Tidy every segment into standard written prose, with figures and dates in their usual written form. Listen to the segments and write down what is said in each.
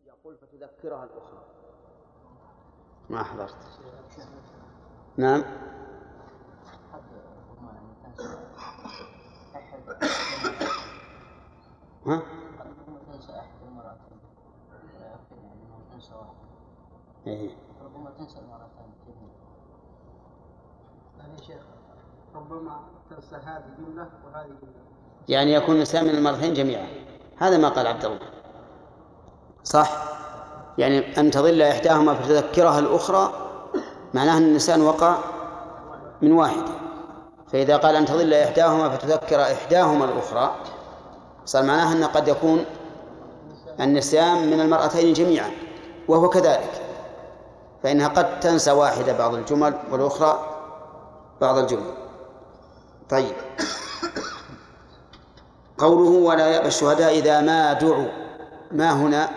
يقول فتذكرها الأخرى. ما حضرت. نعم. ها؟ إيه. ربما تنسى مرتين. يعني شيخ ربما تنسى هذه جملة وهذه جملة. يعني يكون نساء من المرتين جميعا. هذا ما قال عبد الله. صح. يعني أن تضل إحداهما فتذكرها الأخرى معناه أن النساء وقع من واحدة. فإذا قال أن تضل إحداهما فتذكر إحداهما الأخرى صار معناه أن قد يكون النسيان من المرأتين جميعا، وهو كذلك، فإنها قد تنسى واحدة بعض الجمل والأخرى بعض الجمل. طيب، قوله ولا يأبى الشهداء إذا ما دعوا. ما هنا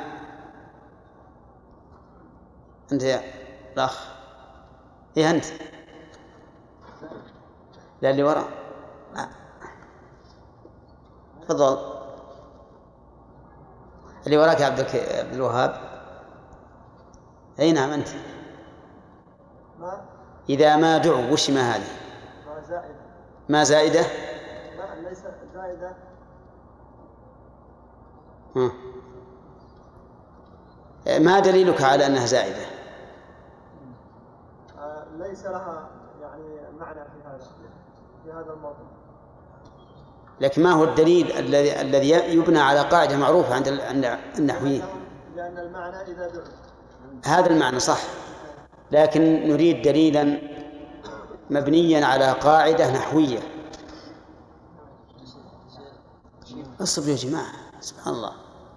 أنت يا الأخ؟ إيه أنت؟ لا اللي وراء. تفضل اللي وراك يا عبد الوهاب. أي نعم أنت. إذا ما دعوا وش ما هذه؟ ما زائدة. ما زائدة؟ لا ليس زائدة. ما دليلك على أنها زائدة؟ ليس لها يعني معنى في هذا الموضوع. لكن ما هو الدليل الذي يبنى على قاعدة معروفة عند النحويين؟ لأن المعنى إذا دعوا. هذا المعنى صح، لكن نريد دليلا مبنيا على قاعدة نحوية. اصبروا يا جماعة، سبحان الله.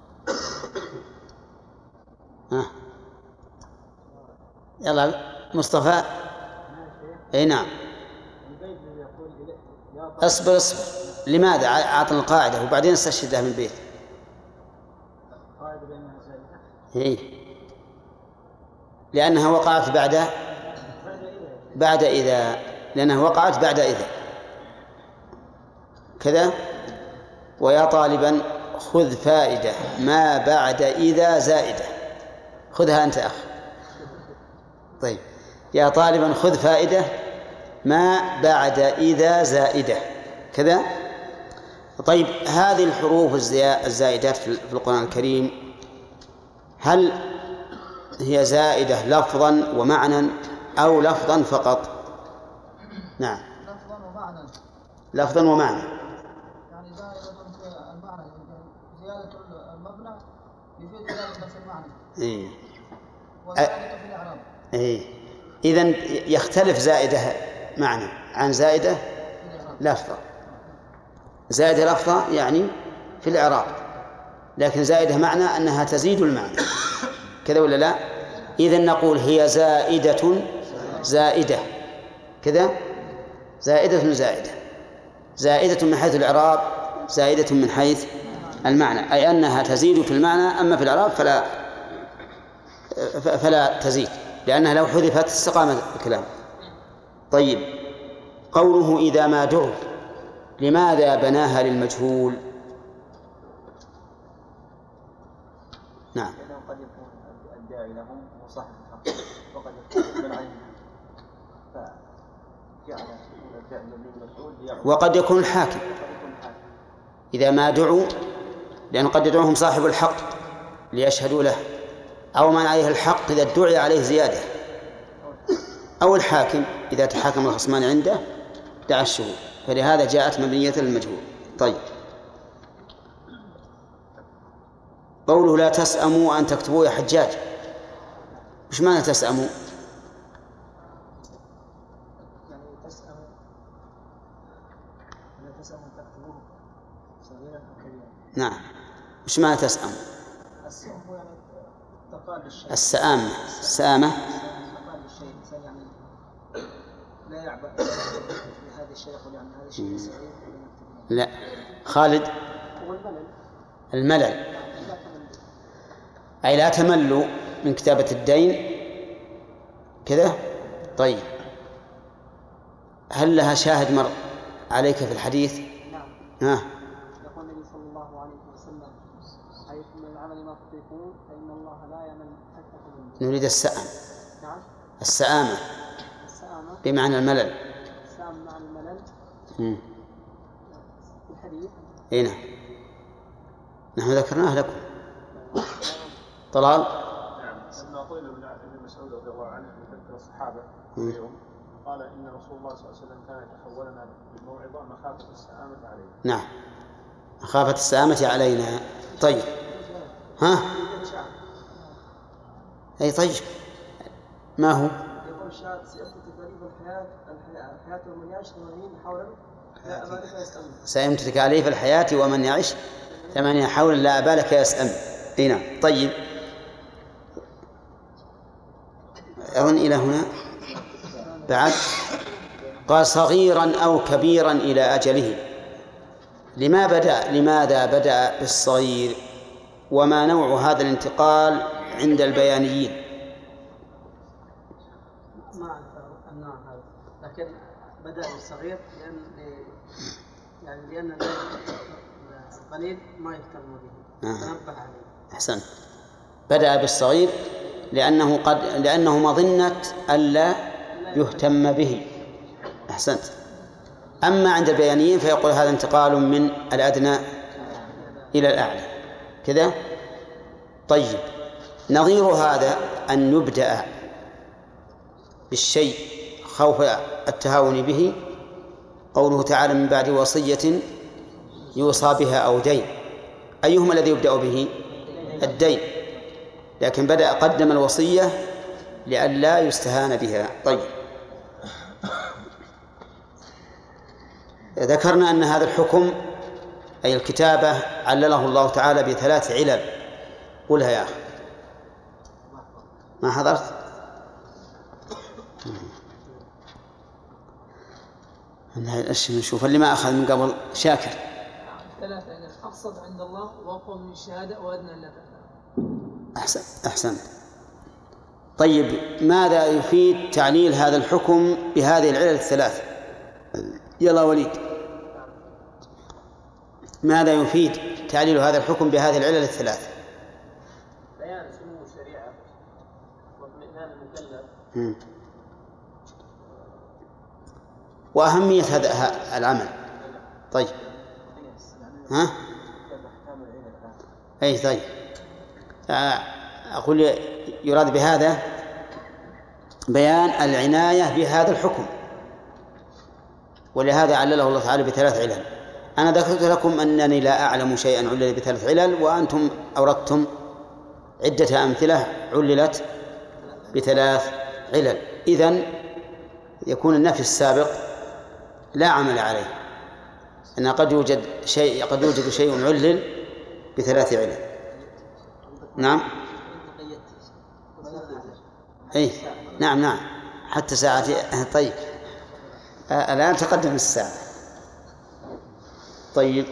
يلا مصطفى. اي نعم. اصبر. لماذا أعطنا القاعدة وبعدين استشهدها من البيت؟ هي لأنها وقعت بعد إذا، لأنها وقعت بعد إذا كذا. ويا طالبا خذ فائدة ما بعد إذا زائدة. خذها أنت أخ. طيب، يا طالبا خذ فائدة ما بعد إذا زائدة كذا. طيب، هذه الحروف الزائدات في القرآن الكريم هل هي زائدة لفظا ومعنى أو لفظا فقط؟ نعم، لفظا ومعنى. يعني زائدة في المعنى، زيادة المبنى يفيد زيادة نفس المعنى. إيه. وزائدة في الإعراب. إيه. إذن يختلف زائدة معنى عن زائدة لفظة. زائدة لفظة يعني في الإعراب، لكن زائدة معنى أنها تزيد المعنى، كذا ولا لا؟ إذن نقول هي زائدة كذا، زائدة من حيث الإعراب، زائدة من حيث المعنى، أي أنها تزيد في المعنى، أما في الإعراب فلا تزيد، لأنها لو حذفت استقام الكلام. طيب، قوله إذا ما دعوا، لماذا بناها للمجهول؟ نعم. قد يكون الداعي لهم صاحب الحق، وقد يكون من عينه، فجعل الفعل للمجهول، وقد يكون الحاكم إذا ما دعوا، لأن قد يدعوهم صاحب الحق ليشهدوا له، أو من عليه الحق إذا ادعي عليه زيادة، أو الحاكم إذا تحاكم الخصمان عنده دعا الشهود، فلهذا جاءت مبنية للمجهول. طيب، قوله لا تسأموا أن تكتبوا يا حجاج، وش معنى تسأموا؟ يعني تسأموا تكتبوه صغيرا أو كبيرا. نعم، وش معنى تسأموا؟ السأم هو يعني تقال للشيء. السآمة تقال للشيء، الإنسان يعني لا يعبأ بهذا الشيء، يقول يعني هذا الشيء صغير. لا، خالد. الملل، أي لا تملوا من كتابة الدين كذا. طيب، هل لها شاهد مر عليك في الحديث؟ نعم. يقول النبي صلى الله الله عليه وسلم حيث من العمل ما تطيقون فإن الله لا يمل حتى تملوا. نريد السأم. نعم. السآمة بمعنى الملل. السآمة بمعنى الملل. الحديث. إيه نعم. نحن ذكرناه لكم. طلال. نعم. لما قيل ابن مسعود رضي الله عنه يذكر الصحابة اليوم قال إن رسول الله صلى الله عليه وسلم كان يتحولنا بالموعظة مخافة السآمة علينا. نعم. مخافة السآمة علينا. طيب. ها؟ أي طيب. ما هو؟ يقول شاهد سيأتي تكاليف الحياة ومن يعيش 80 حولا لا أبالك يسأل. سيأتي تكاليف الحياة ومن يعيش 80 حولا لا أبالك يسأل. أي نعم. طيب. أظن إلى هنا بعد قال صغيرا أو كبيرا إلى أجله. لماذا بدأ بالصغير؟ وما نوع هذا الانتقال عند البيانيين؟ ما أعرف النوع هذا، لكن بدأ بالصغير لأن القليل ما يهتم به. تنبه عليه. أحسنت. بدأ بالصغير لأنه مظنة ألا يهتم به. أحسنت. أما عند البيانيين فيقول هذا انتقال من الأدنى إلى الأعلى كذا. طيب. نظير هذا أن يبدأ بالشيء خوف التهاون به قوله تعالى من بعد وصية يوصى بها أو دين. أيهما الذي يبدأ به؟ الدين، لكن قدم الوصية لئلا يستهان بها. طيب. ذكرنا أن هذا الحكم أي الكتابة علله الله تعالى ب3 علل. قلها يا أخي. ما حضرت؟ نشوف اللي ما أخذ من قبل. شاكر. 3 أقصد عند الله وأقوى من الشهادة وأدنى إلا تفعل. أحسن. طيب. ماذا يفيد تعليل هذا الحكم بهذه العلل ال3؟ يلا وليد. ماذا يفيد تعليل هذا الحكم بهذه العلل ال3؟ بيان سمو الشريعة واطمئنان المكلف وأهمية هذا العمل. طيب. ها؟ أي طيب. أقول يراد بهذا بيان العناية بهذا الحكم، ولهذا علله الله تعالى ب3 علل. أنا ذكرت لكم أنني لا أعلم شيئا علل ب3 علل، وأنتم أوردتم عدة أمثلة عللت ب3 علل. إذن يكون النفي السابق لا عمل عليه، أن قد يوجد شيء علل ب3 علل. نعم. أي نعم حتى ساعتي. طيب. الآن تقدم الساعة. طيب.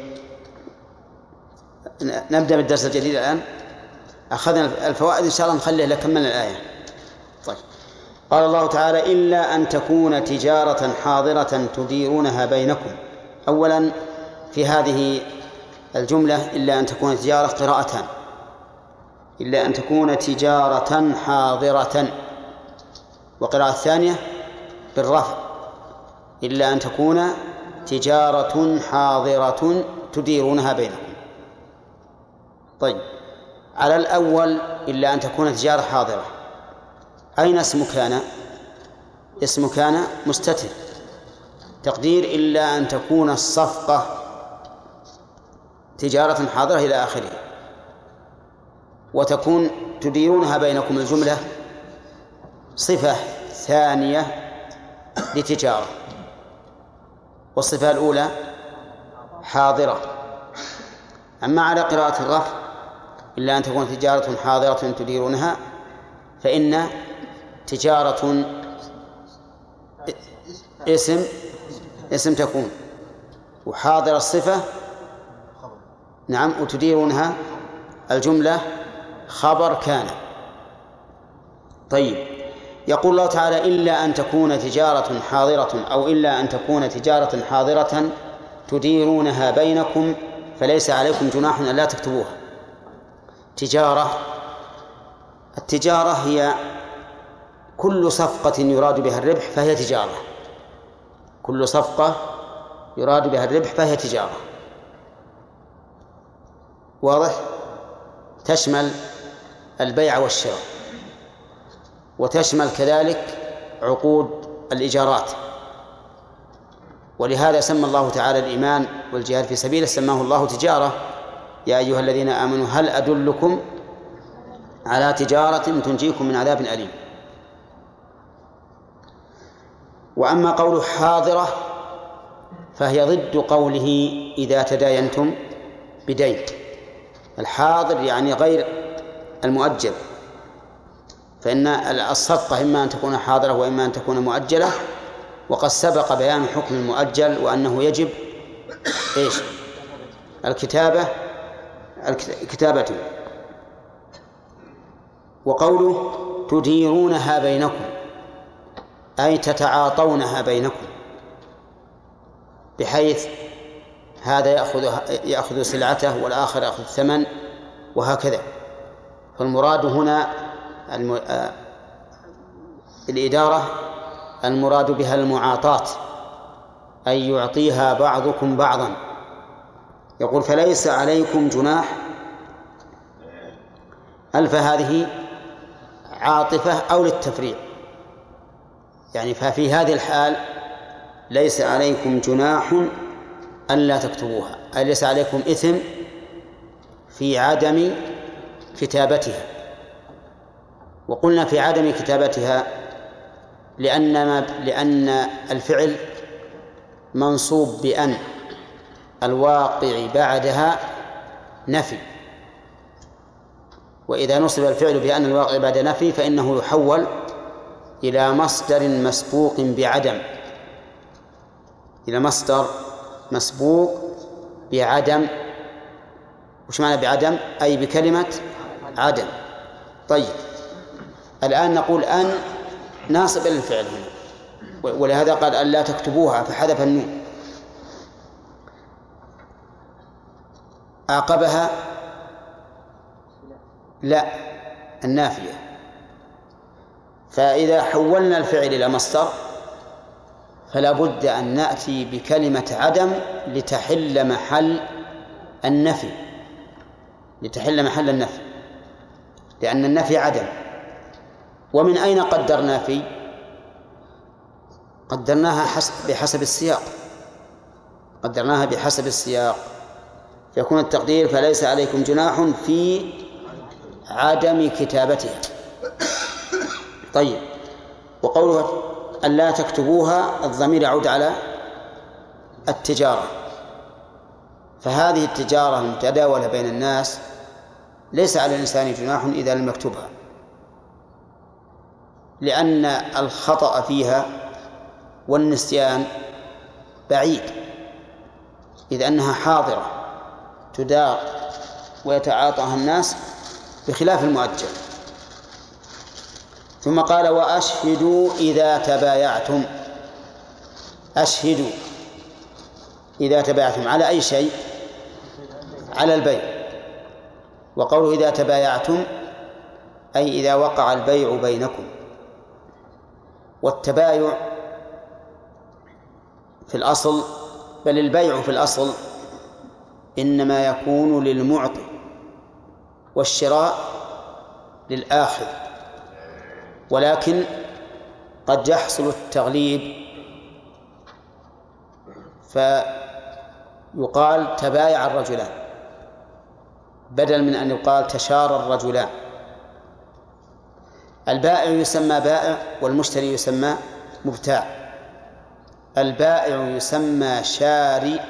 نبدأ بالدرس الجديد الآن. أخذنا الفوائد إن شاء الله نخليه لكمل الآية. طيب. قال الله تعالى إلا أن تكون تجارة حاضرة تديرونها بينكم. أولا في هذه الجملة إلا أن تكون تجارة قراءتان. إلا أن تكون تجارة حاضرة، وقراءة الثانية بالرفع إلا أن تكون تجارة حاضرة تديرونها بينكم. طيب. على الأول إلا أن تكون تجارة حاضرة، أين اسم كان؟ اسم كان مستتر، تقدير إلا أن تكون الصفقة تجارة حاضرة إلى آخره، وتكون تديرونها بينكم الجملة صفة ثانية لتجارة، والصفة الأولى حاضرة. أما على قراءة الرفع إلا أن تكون تجارة حاضرة تديرونها، فإن تجارة اسم تكون، وحاضر الصفة نعم، وتديرونها الجملة خبر كان. طيب. يقول الله تعالى إلا أن تكون تجارة حاضرة، أو إلا أن تكون تجارة حاضرة تديرونها بينكم فليس عليكم جناح ألا تكتبوها. التجارة هي كل صفقة يراد بها الربح فهي تجارة. كل صفقة يراد بها الربح فهي تجارة. واضح؟ تشمل البيع والشراء، وتشمل كذلك عقود الإيجارات. ولهذا سمى الله تعالى الإيمان والجهاد في سبيله سماه الله تجارة. يا أيها الذين آمنوا هل أدلكم على تجارة تنجيكم من عذاب أليم. وأما قول حاضرة فهي ضد قوله إذا تداينتم بدين. الحاضر يعني غير المؤجل، فإن الصفقة إما أن تكون حاضرة وإما أن تكون مؤجلة، وقد سبق بيان حكم المؤجل وأنه يجب الكتابة. وقوله تديرونها بينكم أي تتعاطونها بينكم، بحيث هذا يأخذ سلعته والآخر يأخذ الثمن وهكذا. فالمراد هنا الإدارة المراد بها المعاطاة، أي يعطيها بعضكم بعضا. يقول فليس عليكم جناح، ألف هذه عاطفة أو للتفريع، يعني ففي هذه الحال ليس عليكم جناح ألا تكتبوها، أي ليس عليكم إثم في عدم كتابتها. وقلنا في عدم كتابتها لأن الفعل منصوب بأن الواقع بعدها نفي، وإذا نصب الفعل بأن الواقع بعد نفي فإنه يحول إلى مصدر مسبوق بعدم، إلى مصدر مسبوق بعدم. وش معنى بعدم؟ أي بكلمة عدم. طيب، الآن نقول أن ناصب للفعل هنا، ولهذا قال أن لا تكتبوها فحذف النون. أعقبها لا النافية. فإذا حولنا الفعل إلى مصدر فلا بد أن نأتي بكلمة عدم لتحل محل النفي، لأن النفي عدم. ومن أين قدرنا في؟ قدرناها بحسب السياق، فيكون التقدير فليس عليكم جناح في عدم كتابتها. طيب، وقوله أن لا تكتبوها الضمير يعود على التجارة، فهذه التجارة المتداولة بين الناس ليس على الإنسان جناح إذا لم يكتبها، لأن الخطأ فيها والنسيان بعيد، إذ أنها حاضرة تدار ويتعاطاها الناس بخلاف المؤجل. ثم قال وأشهدوا إذا تبايعتم. أشهدوا إذا تبايعتم على أي شيء؟ على البيع. وقوله إذا تبايعتم أي إذا وقع البيع بينكم. والتبايع في الأصل، بل البيع في الأصل إنما يكون للمعطي والشراء للآخذ، ولكن قد يحصل التغليب فيقال تبايع الرجلان بدل من أن يقال تشارى الرجلان. البائع يسمى بائع والمشتري يسمى مبتاع. البائع يسمى شاري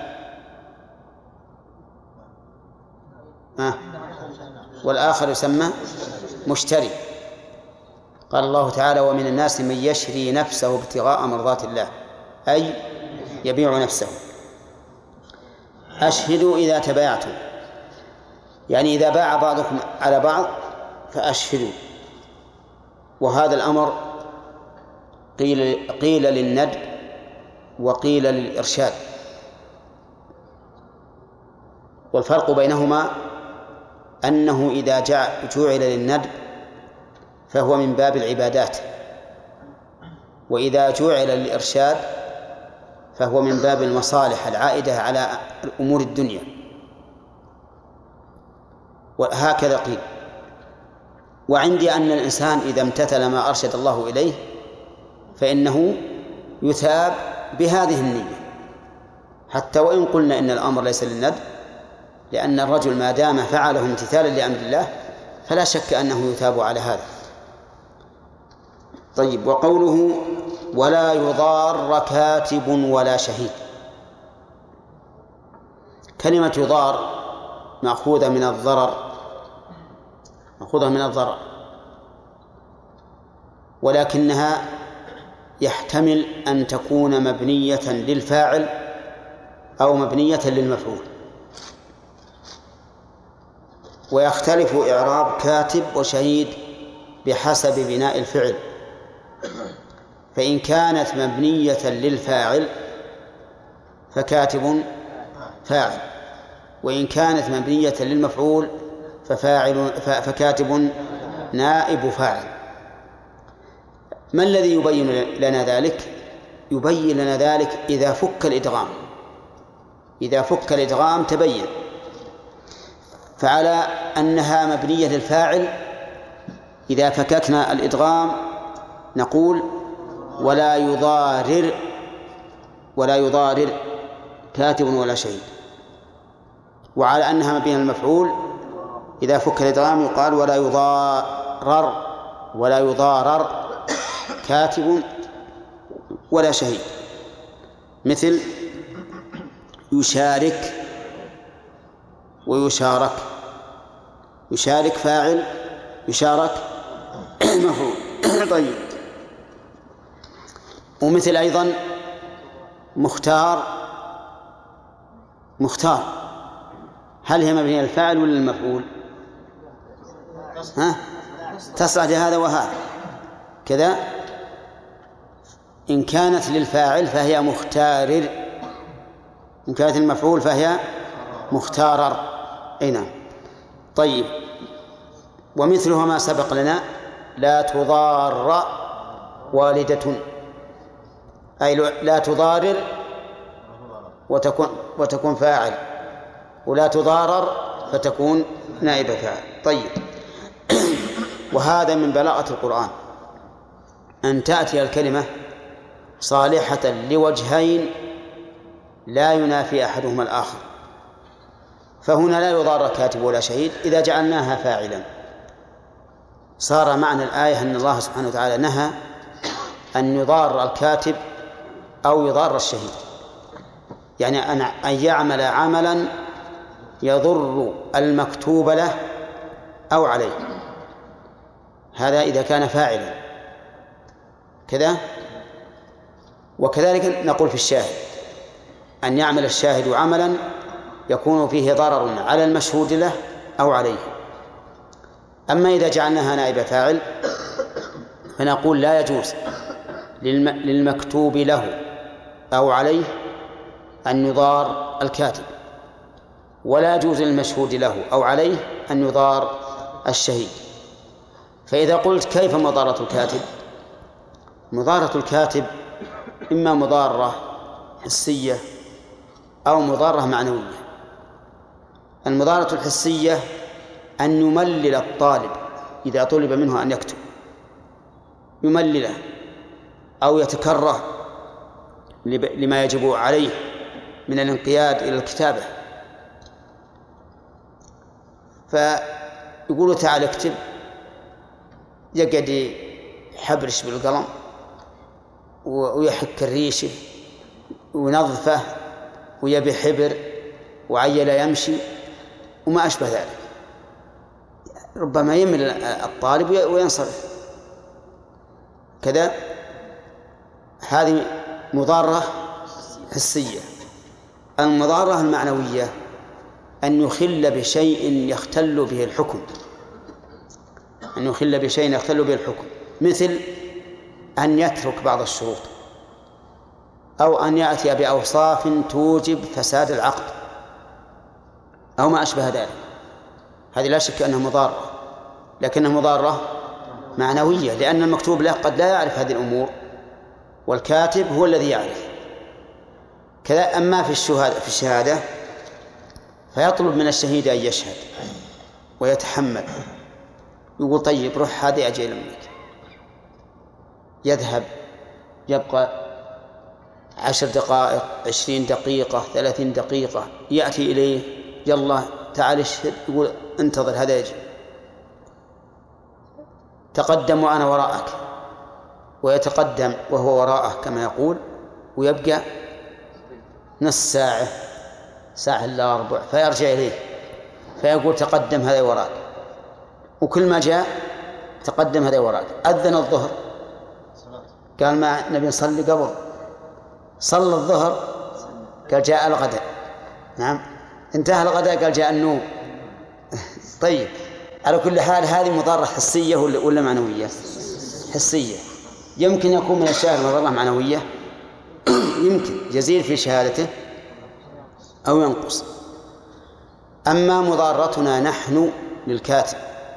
والآخر يسمى مشتري. قال الله تعالى ومن الناس من يشري نفسه ابتغاء مرضات الله، أي يبيع نفسه. أشهدوا إذا تبايعتم، يعني إذا باع بعضكم على بعض فأشهدوا. وهذا الأمر قيل للندب وقيل للإرشاد. والفرق بينهما أنه إذا جعل للندب فهو من باب العبادات، وإذا جعل للإرشاد فهو من باب المصالح العائدة على أمور الدنيا. وهكذا قيل. وعندي أن الإنسان إذا امتثل ما أرشد الله إليه فإنه يثاب بهذه النية، حتى وإن قلنا إن الأمر ليس للندب، لأن الرجل ما دام فعله امتثالا لأمر الله فلا شك أنه يثاب على هذا. طيب، وقوله ولا يضار كاتب ولا شهيد، كلمة يضار مأخوذة من الضرر، ولكنها يحتمل أن تكون مبنية للفاعل أو مبنية للمفعول، ويختلف إعراب كاتب وشهيد بحسب بناء الفعل. فإن كانت مبنية للفاعل فكاتب فاعل، وإن كانت مبنية للمفعول فكاتب نائب فاعل. ما الذي يبين لنا ذلك؟ يبين لنا ذلك إذا فك الإدغام تبين. فعلى أنها مبنية للفاعل إذا فككنا الإدغام نقول ولا يضارر كاتب ولا شهيد. وعلى أنها مبنية للمفعول إذا فك الإدغام يقال ولا يضارر كاتب ولا شهيد. مثل يشارك ويشارك، يشارك فاعل، يشارك مفعول. طيب، ومثل أيضا مختار، هل هي مبنية للفاعل ولا للمفعول؟ تصلح لهذا وهذا كذا. إن كانت للفاعل فهي مختارر، إن كانت المفعول فهي مختارر. أي نعم. طيب، ومثلها ما سبق لنا لا تضار والدة، أي لا تضارر وتكون فاعل، ولا تضارر فتكون نائب فاعل. طيب، وهذا من بلاغة القرآن أن تأتي الكلمة صالحة لوجهين لا ينافي أحدهما الآخر. فهنا لا يضار كاتب ولا شهيد إذا جعلناها فاعلا، صار معنى الآية أن الله سبحانه وتعالى نهى أن يضار الكاتب أو يضار الشهيد، يعني أن يعمل عملا يضر المكتوب له أو عليه، هذا إذا كان فاعلا كذا. وكذلك نقول في الشاهد أن يعمل الشاهد عملا يكون فيه ضرر على المشهود له أو عليه. أما إذا جعلناها نائب فاعل فنقول لا يجوز للمكتوب له أو عليه أن يضار الكاتب، ولا يجوز للمشهود له أو عليه أن يضار الشهيد. فإذا قلت كيف مضارة الكاتب؟ مضارة الكاتب إما مضارة حسية أو مضارة معنوية. المضارة الحسية أن يملل الطالب إذا طلب منه أن يكتب، يملله أو يتكره لما يجب عليه من الانقياد إلى الكتابة، فيقول تعال اكتب، يقعد يحبرش بالقلم ويحك الريشه وينظفه ويبي حبر وعيل يمشي وما أشبه ذلك، ربما يمل الطالب وينصرف كذا. هذه مضارة حسية. المضارة المعنوية أن يخل بشيء يختل به الحكم، مثل أن يترك بعض الشروط، أو أن يأتي بأوصاف توجب فساد العقد، أو ما أشبه ذلك. هذه لا شك أنها مضارة، لكنها مضارة معنوية، لأن المكتوب له قد لا يعرف هذه الأمور والكاتب هو الذي يعرف. كذا. أما في الشهادة فيطلب من الشهيد أن يشهد ويتحمل، يقول طيب روح هذه أجل أمك، يذهب يبقى 10 دقائق 20 دقيقة 30 دقيقة، يأتي إليه يلا تعال اشهد، يقول انتظر هذا يجي، تقدم وأنا وراءك، ويتقدم وهو وراءه كما يقول، ويبقى نص ساعة ساعة إلا ربع، فيرجع إليه فيقول تقدم هذا وراك، وكل ما جاء تقدم هذا وراك. أذن الظهر قال ما نبي نصلي قبل، صلى الظهر قال جاء الغداء، نعم انتهى الغداء قال جاء النوم. طيب على كل حال هذه مضارة حسية ولا معنوية؟ حسية. يمكن يكون من الشاهد مضارة معنوية، يمكن يزيد في شهادته أو ينقص. أما مضارتنا نحن للكاتب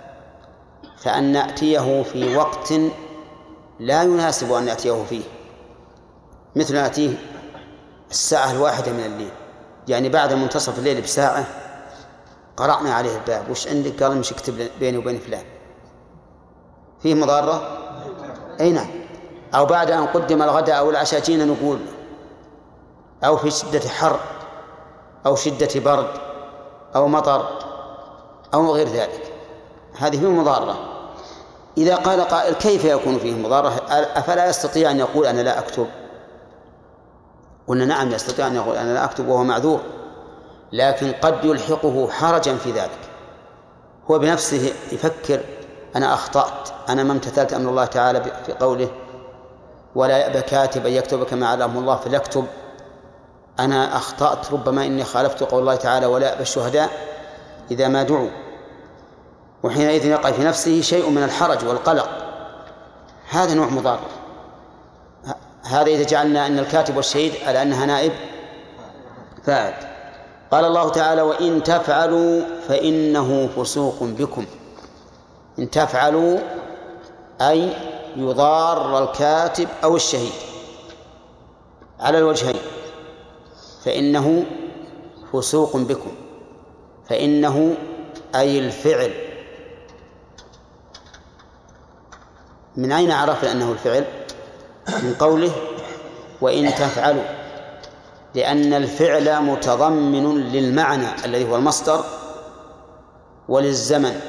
فأن نأتيه في وقت لا يناسب أن نأتيه فيه، مثل نأتيه الساعة 1 من الليل، يعني بعد منتصف الليل بساعة قرأنا عليه الباب، وش عندك؟ قال مش اكتب بيني وبين فلان، فيه مضارة؟ أي نعم. أو بعد أن قدم الغداء أو العشاء جينا نقول، أو في شدة حر أو شدة برد أو مطر أو غير ذلك، هذه فيه مضارة. إذا قال قائل كيف يكون فيه مضارة؟ أفلا يستطيع أن يقول أنا لا أكتب؟ قلنا نعم يستطيع أن يقول أنا لا أكتب وهو معذور، لكن قد يلحقه حرجا في ذلك، هو بنفسه يفكر أنا أخطأت، أنا ما امتثلت أمر الله تعالى في قوله ولا يأبى كاتب أن يكتب كما علمه الله فليكتب، أنا أخطأت، ربما إني خالفت قول الله تعالى ولا يأبى الشهداء إذا ما دعوا، وحينئذ يقع في نفسه شيء من الحرج والقلق، هذا نوع مضارة. هذا إذا جعلنا أن الكاتب والشهيد على أنها نائب فاعل. قال الله تعالى وإن تفعلوا فإنه فسوق بكم. إن تفعلوا أي يضار الكاتب أو الشهيد على الوجهين، فإنه فسوق بكم. فإنه أي الفعل. من أين عرفنا أنه الفعل؟ من قوله وإن تفعلوا، لأن الفعل متضمن للمعنى الذي هو المصدر وللزمن.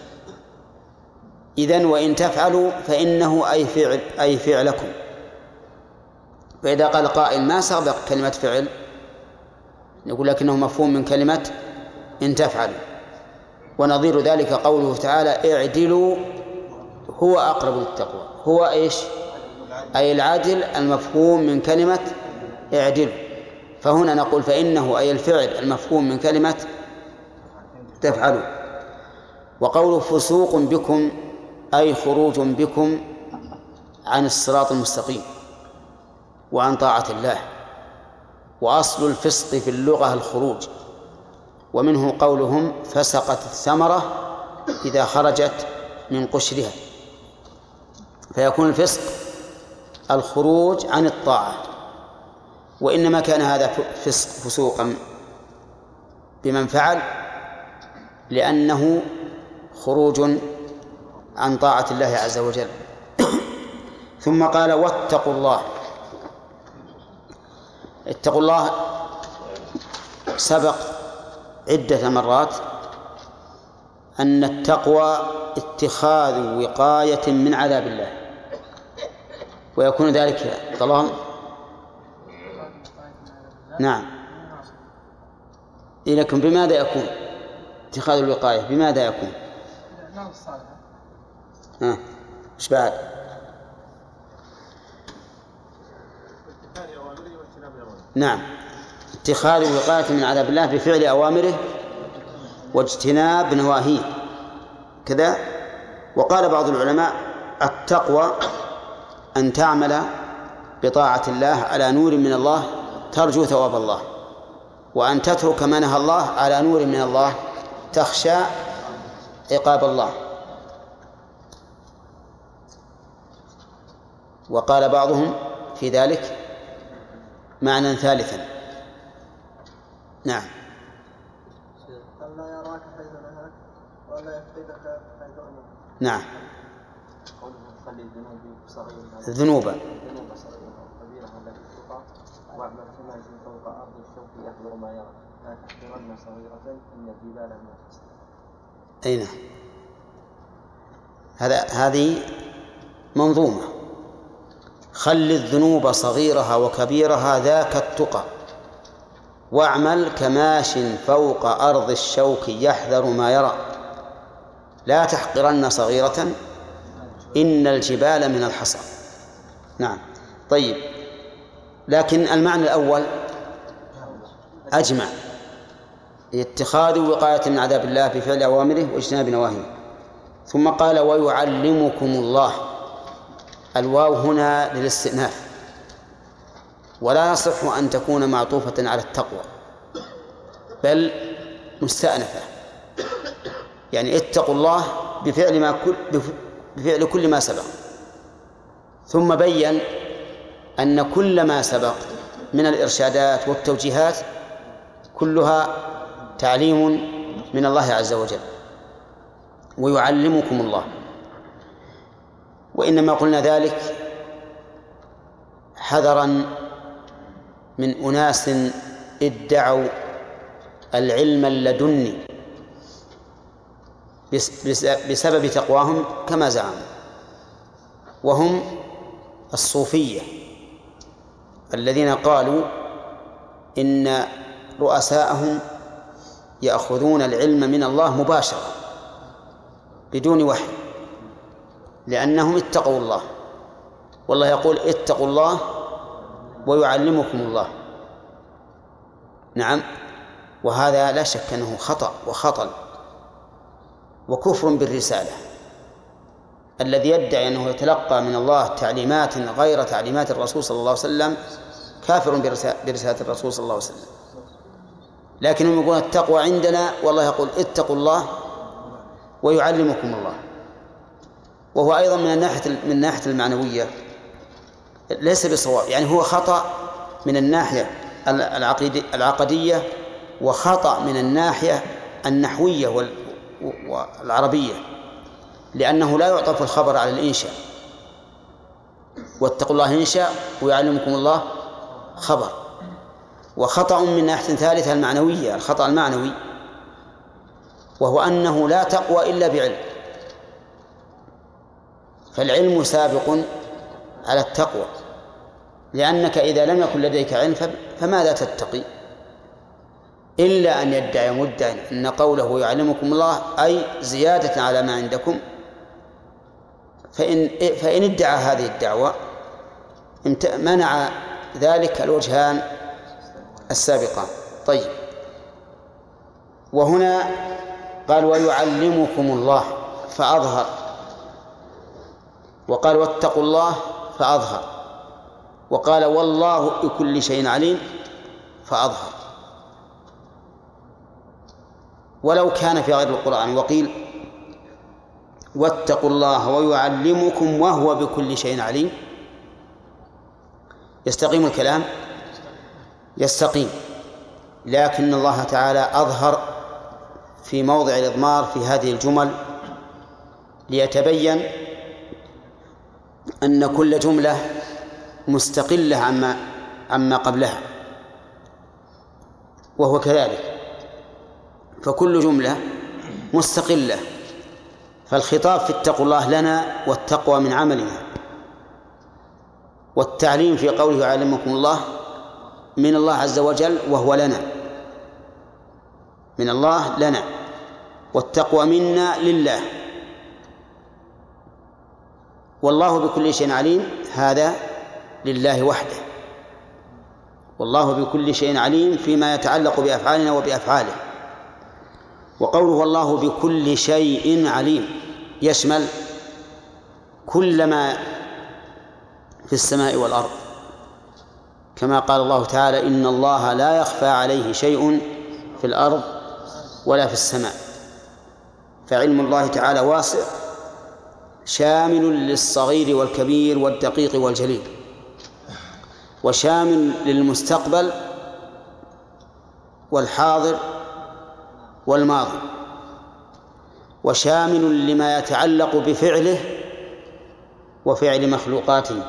إذن وإن تفعلوا فإنه أي فعلكم. فإذا قال قائل ما سبق كلمة فعل، نقول لكنه مفهوم من كلمة إن تفعلوا. ونظير ذلك قوله تعالى اعدلوا هو أقرب للتقوى. هو إيش؟ أي العدل المفهوم من كلمة اعدلوا. فهنا نقول فإنه أي الفعل المفهوم من كلمة تفعلوا. وقوله فسوق بكم أي خروج بكم عن الصراط المستقيم وعن طاعة الله. وأصل الفسق في اللغة الخروج، ومنه قولهم فسقت الثمرة إذا خرجت من قشرها، فيكون الفسق الخروج عن الطاعة. وإنما كان هذا فسوقا بمن فعل لأنه خروج عن طاعة الله عز وجل. ثم قال واتقوا الله. اتقوا الله سبق عدة مرات أن التقوى اتخاذ وقاية من عذاب الله، ويكون ذلك ضلال. نعم. لكن بماذا يكون اتخاذ الوقاية؟ بماذا يكون؟ ايش بعد؟ نعم، اتخاذ وقاية من عذاب الله بفعل أوامره واجتناب نواهيه كذا. وقال بعض العلماء التقوى أن تعمل بطاعة الله على نور من الله ترجو ثواب الله، وأن تترك ما نهى الله على نور من الله تخشى عقاب الله. وقال بعضهم في ذلك معنى ثالثا. نعم. ألا يراك حيث نهاك ولا يفقدك حيث أمرك. نعم. خلي الذنوب صغيرة الذنوب صغيرة وكبيرة التي تقع واعمل كما يزن فوق أرض الشوك يحذر ما يرى لا تحقرن صغيرة إن الجبال من الحسن. أين هذه منظومة. خل الذنوب صغيرها وكبيرها ذاك التقى واعمل كماش فوق أرض الشوك يحذر ما يرى لا تحقرن صغيرة إن الجبال من الحصى. نعم. طيب، لكن المعنى الأول أجمع، اتخاذ وقاية من عذاب الله بفعل أوامره واجتناب نواهيه. ثم قال ويعلمكم الله. الواو هنا للاستئناف، ولا يصح أن تكون معطوفة على التقوى بل مستأنفة، يعني اتقوا الله بفعل كل ما سبق. ثم بين أن كل ما سبق من الإرشادات والتوجيهات كلها تعليم من الله عز وجل. ويعلمكم الله. وإنما قلنا ذلك حذرا من أناس ادعوا العلم اللدني بسبب تقواهم كما زعموا، وهم الصوفية الذين قالوا إن رؤساءهم يأخذون العلم من الله مباشرة بدون وحي لأنهم اتقوا الله، والله يقول اتقوا الله ويعلمكم الله. نعم. وهذا لا شك أنه خطأ وخطل وكفر بالرسالة. الذي يدعي أنه يتلقى من الله تعليمات غير تعليمات الرسول صلى الله عليه وسلم كافر برسالة الرسول صلى الله عليه وسلم. لكنهم يقولون التقوى عندنا والله يقول اتقوا الله ويعلمكم الله. وهو أيضا من الناحية المعنوية ليس بصواب، يعني هو خطأ من الناحية العقدية وخطأ من الناحية النحوية والعربية، لأنه لا يعطف الخبر على الإنشاء. واتقوا الله إنشاء ويعلمكم الله خبر. وخطأ من ناحية ثالثة المعنوية، الخطأ المعنوي، وهو أنه لا تقوى إلا بعلم، فالعلم سابق على التقوى، لأنك إذا لم يكن لديك علم فماذا تتقي؟ إلا أن يدعي مدعي أن قوله يعلمكم الله أي زيادة على ما عندكم، فإن ادعى هذه الدعوة منع ذلك الوجهان السابقان. طيب، وهنا قال ويعلمكم الله فأظهر، وقال واتقوا الله فأظهر، وقال والله بكل شيء عليم فأظهر. ولو كان في غير القرآن وقيل واتقوا الله ويعلمكم وهو بكل شيء عليم يستقيم الكلام؟ يستقيم. لكن الله تعالى أظهر في موضع الإضمار في هذه الجمل ليتبين أن كل جملة مستقلة عما قبلها، وهو كذلك، فكل جملة مستقلة. فالخطاب في اتقوا الله لنا والتقوى من عملنا، والتعليم في قوله يعلمكم الله من الله عز وجل وهو لنا، من الله لنا، والتقوى منا لله. والله بكل شيء عليم هذا لله وحده، والله بكل شيء عليم فيما يتعلق بأفعالنا وبأفعاله. وقوله والله بكل شيء عليم يشمل كل ما في السماء والأرض كما قال الله تعالى: إن الله لا يخفى عليه شيء في الأرض ولا في السماء. فعلم الله تعالى واسع شامل للصغير والكبير والدقيق والجليل، وشامل للمستقبل والحاضر والماضي، وشامل لما يتعلق بفعله وفعل مخلوقاته،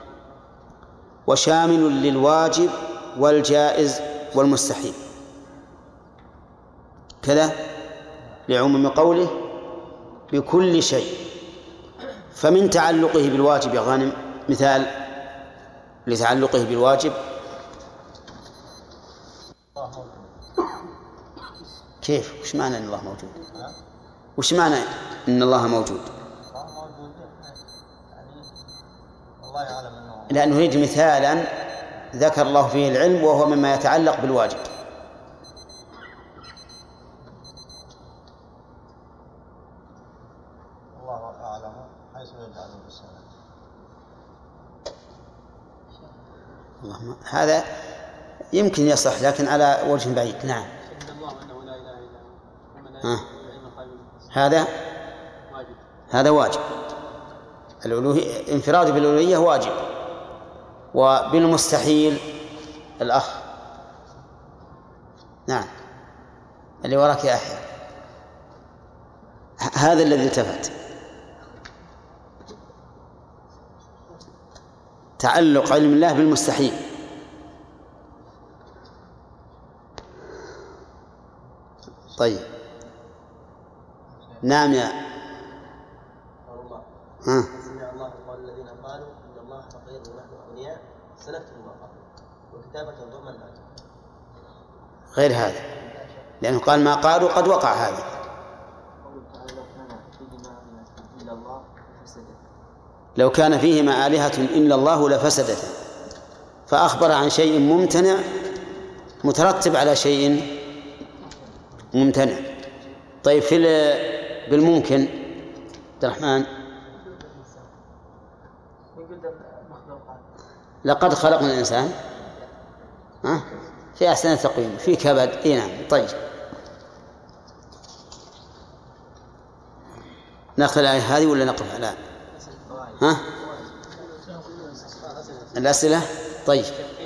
وشامل للواجب والجائز والمستحيل كذا لعموم قوله بكل شيء. فمن تعلقه بالواجب يا غانم مثال لتعلقه بالواجب: كيف؟ وش معنى أن الله موجود؟ وش معنى أن الله موجود؟ لأنه يريد مثالا ذكر الله فيه العلم وهو مما يتعلق بالواجب. الله أعلم حيث يجعل الإنسان. هذا يمكن يصح لكن على وجه بعيد. نعم. هذا واجب. الألوهية انفراد بالألوهية واجب. وبالمستحيل الأخ. نعم اللي وراك يا أحيى هذا الذي التفت. تعلق علم الله بالمستحيل. طيب نعم يا سمع الله قول الذين قالوا إن الله فقير ونحن أغنياء سنكتب ما قالوا وكتابة ضمن غير هذا لأنه قال ما قالوا قد وقع هذا. لو كان فيهما آلهة إلا الله لفسدتا، فأخبر عن شيء ممتنع مترتب على شيء ممتنع. طيب بالممكن عبد الرحمن لقد خلقنا الإنسان في أحسن تقويم في كبد. نعم. طيب نأخذ الآية هذه ولا نقف على الأسئلة؟ طيب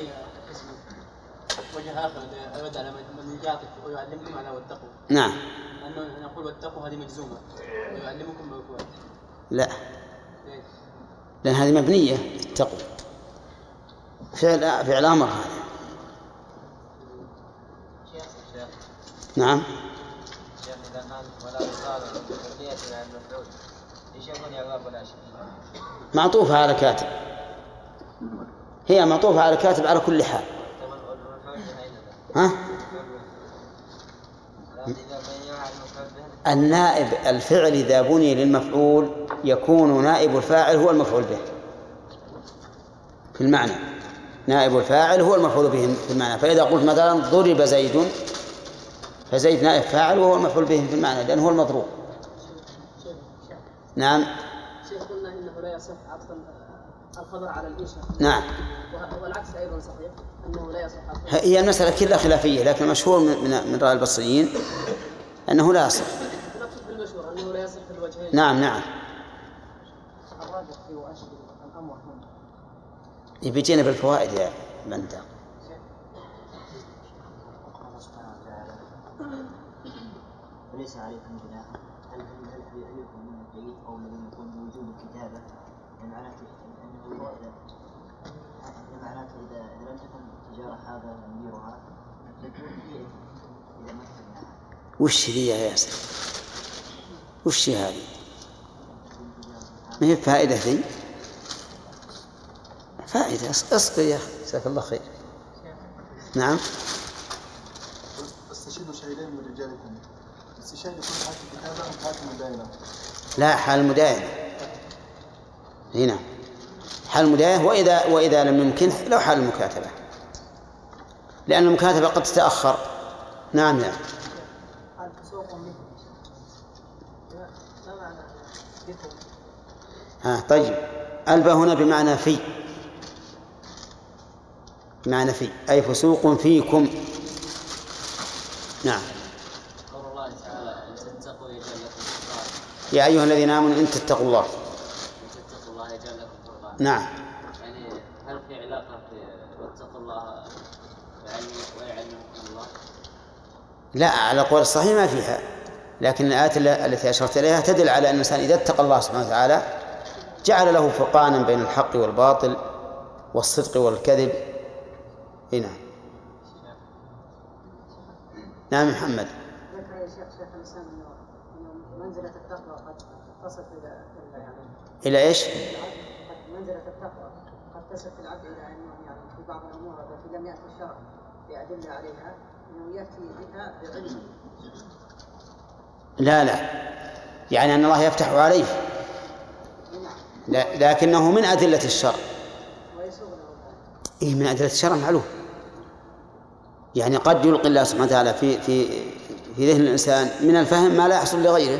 وجه آخر أود على من يعطيك ويعلمكم على واتقوا. نعم. أنه نقول واتقوا هذه مجزومة ويعلمكم ما يقول. لا لأن هذه مبنية. اتقوا فعل أمر هذا. نعم. إذا كان ولا يقال بالكلية إلى المفعول إيش يكون يعقاب ولا شيء؟ معطوفة على كاتب. هي معطوفة على كاتب على كل حال. النائب الفعل إذا بني للمفعول يكون نائب الفاعل هو المفعول به في المعنى. نائب الفاعل هو المفعول به في المعنى. فإذا قلت مثلا ضرب زيد فزيد نائب فاعل وهو المفعول به في المعنى لأنه هو المضروب. نعم. شيخ قلنا إنه لا يصح عطف الخبر على الإنشاء. نعم. والعكس أيضا صحيح أنه لا يصح عطف. هي المسألة كلها خلافية لكن المشهور من رأي البصريين أنه لا يصح. نقصد بالمشهور أنه لا يصح في الوجهين. نعم نعم. الراجح في وأشد الأمر يبيجينا بالفوائد يا بنتا. وليس عليكم جناح هل يكون من الجيد أو الذي يكون بوجوب الكتابة معناته إذا لم تكن تجارة هذا مديرها تكون هي إذا ما كان. وش هي يا ياسر؟ وش هذه؟ ما هي فائدة ذي؟ فائدة. اصبر يا أخي جزاك الله خير. نعم. استشهدوا شهيدين من رجالكم. استشهاد يكون حالة الكتابة أو حالة المداينة؟ لا حال المداينة. هنا حال المداينة وإذا لم يمكن لو حال المكاتبة لأن المكاتبة قد تتأخر. نعم يعني. طيب الباء هنا بمعنى في. معنى في أي فسوق فيكم. نعم. قول الله تعالى إن تتقوا يجعل لكم فرقانا. يا أيها الذين آمنوا إن تتقوا الله. إن تتقوا الله يجعل لكم فرقانا. نعم. يعني هل في علاقة واتقوا الله ويعلمكم الله؟ لا، على قول الصحيح ما فيها، لكن الآيات التي أشرت إليها تدل على أن الإنسان إذا اتقى الله سبحانه وتعالى جعل له فرقانا بين الحق والباطل والصدق والكذب. هنا نعم محمد. ذكر يا شيخ الإنسان أنه منزلة التقوى قد تصل إلى إيش؟ منزلة التقوى قد تصل في العبد إلى أنه يعني في بعض الأمور التي لم يأتي الشرع بأدلة عليها أنه يأتي بها بعلم. لا، يعني أن الله يفتح عليه، لكنه من أدلة الشرع. إيه، من أدلة الشرع معلوم. يعني قد يلقي الله سبحانه وتعالى في ذهن الإنسان من الفهم ما لا يحصل لغيره.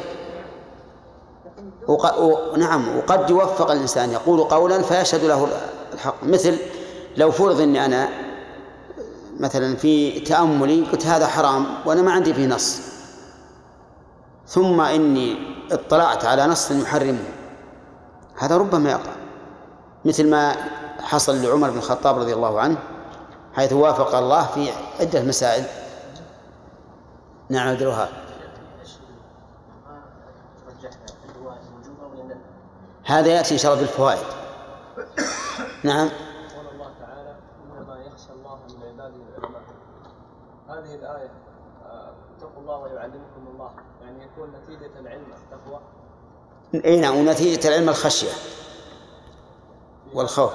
نعم، وقد يوفق الإنسان يقول قولا فيشهد له الحق. مثل لو فرض أني أنا مثلا في تأملي قلت هذا حرام وأنا ما عندي فيه نص، ثم إني اطلعت على نص يحرمه، هذا ربما يقع، مثل ما حصل لعمر بن الخطاب رضي الله عنه حيث وافق الله في عدة مسائل. نعم عبد الوهاب. هذا يأتي إن شاء الله بالفوائد. نعم. قول الله تعالى إنما يخشى الله من عباده العلماء. هذه الآية اتقوا الله ويعلمكم الله، يعني يكون نتيجة العلم التقوى. أي نعم، ونتيجة العلم الخشية والخوف.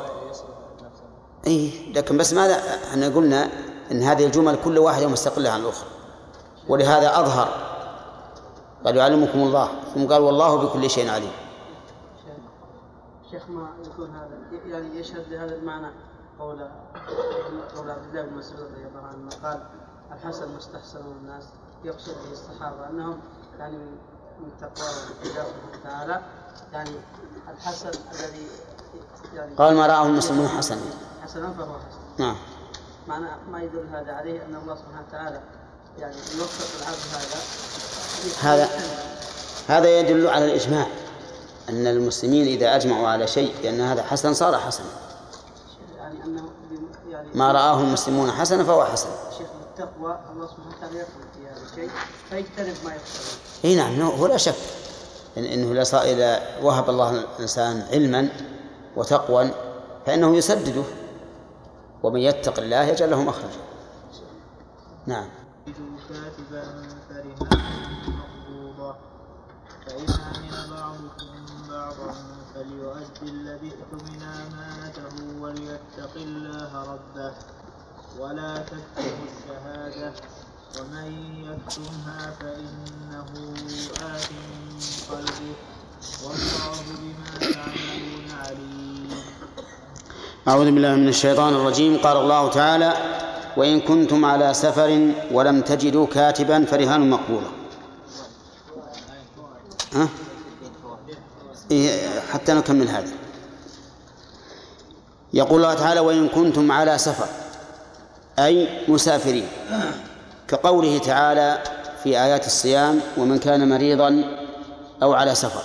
لكن بس ماذا احنا قلنا ان هذه الجمل كل واحدة مستقلة عن الأخرى، ولهذا أظهر قال يعلمكم الله، ثم قال والله بكل شيء عليم. شيخ ما يكون هذا يعني يشهد لهذا المعنى قول عبد الله بن مسعود رضي الله عنه قال الحسن مستحسن الناس، يقصد به الصحابة أنهم يعني من تقوى الله سبحانه وتعالى، يعني الحسن الذي يعني قال ما رآه المسلمون حسنا فهو حسن. نعم. معنى ما يدل هذا عليه أن الله سبحانه وتعالى يعني يوفق العبد هذا يدل على الإجماع أن المسلمين إذا أجمعوا على شيء لأن هذا حسن صار حسنا. يعني أنه يعني ما رآه المسلمون حسنا فهو حسن. شيخ التقوى الله سبحانه وتعالى يقول في هذا الشيء فيجتنب ما يقتضي. اي نعم، هو لا شك انه اذا وهب الله الانسان علما وتقوى فانه يسدده، ومن يتق الله يجعل له مخرجا. نعم. كاتبا فرهانا مقبوضا فإن أمن بعضكم بعضا فليؤدي الذي اؤتمن أمانته وليتق الله ربه ولا تكتموا الشهادة ومن يكتمها فإنه آثم قلبه والله بما تعملون عليم. أعوذ بالله من الشيطان الرجيم. قال الله تعالى وإن كنتم على سفر ولم تجدوا كاتبا فرهان مقبوضة. حتى نكمل هذا. يقول الله تعالى وإن كنتم على سفر أي مسافرين، كقوله تعالى في آيات الصيام ومن كان مريضا أو على سفر،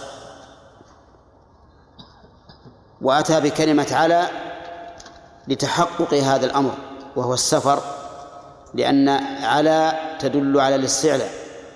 وأتى بكلمة على لتحقق هذا الأمر وهو السفر، لأن على تدل على الاستعلاء،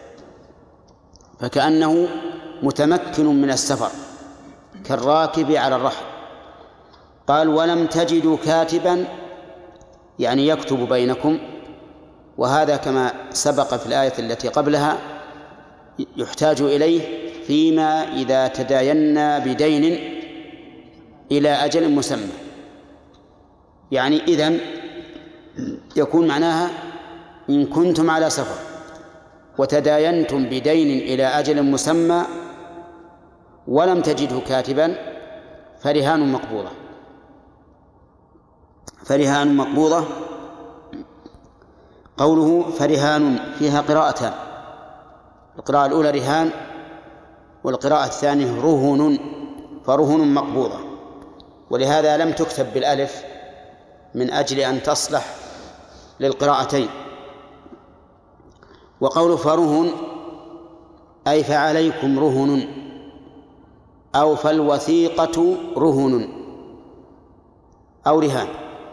فكأنه متمكن من السفر كالراكب على الرحل. قال ولم تجدوا كاتبا يعني يكتب بينكم، وهذا كما سبق في الآية التي قبلها يحتاج إليه فيما إذا تداينا بدين إلى أجل مسمى. يعني إذن يكون معناها إن كنتم على سفر وتداينتم بدين إلى أجل مسمى ولم تجدوا كاتبا فرهان مقبوضة. فرهان مقبوضة قوله فرهان فيها قراءتان، القراءة الأولى رهان والقراءة الثانية رهن، فرهن مقبوضة، ولهذا لم تكتب بالألف من أجل أن تصلح للقراءتين. وقول فرهن أي فعليكم رهن، أو فالوثيقة رهن أو رهان،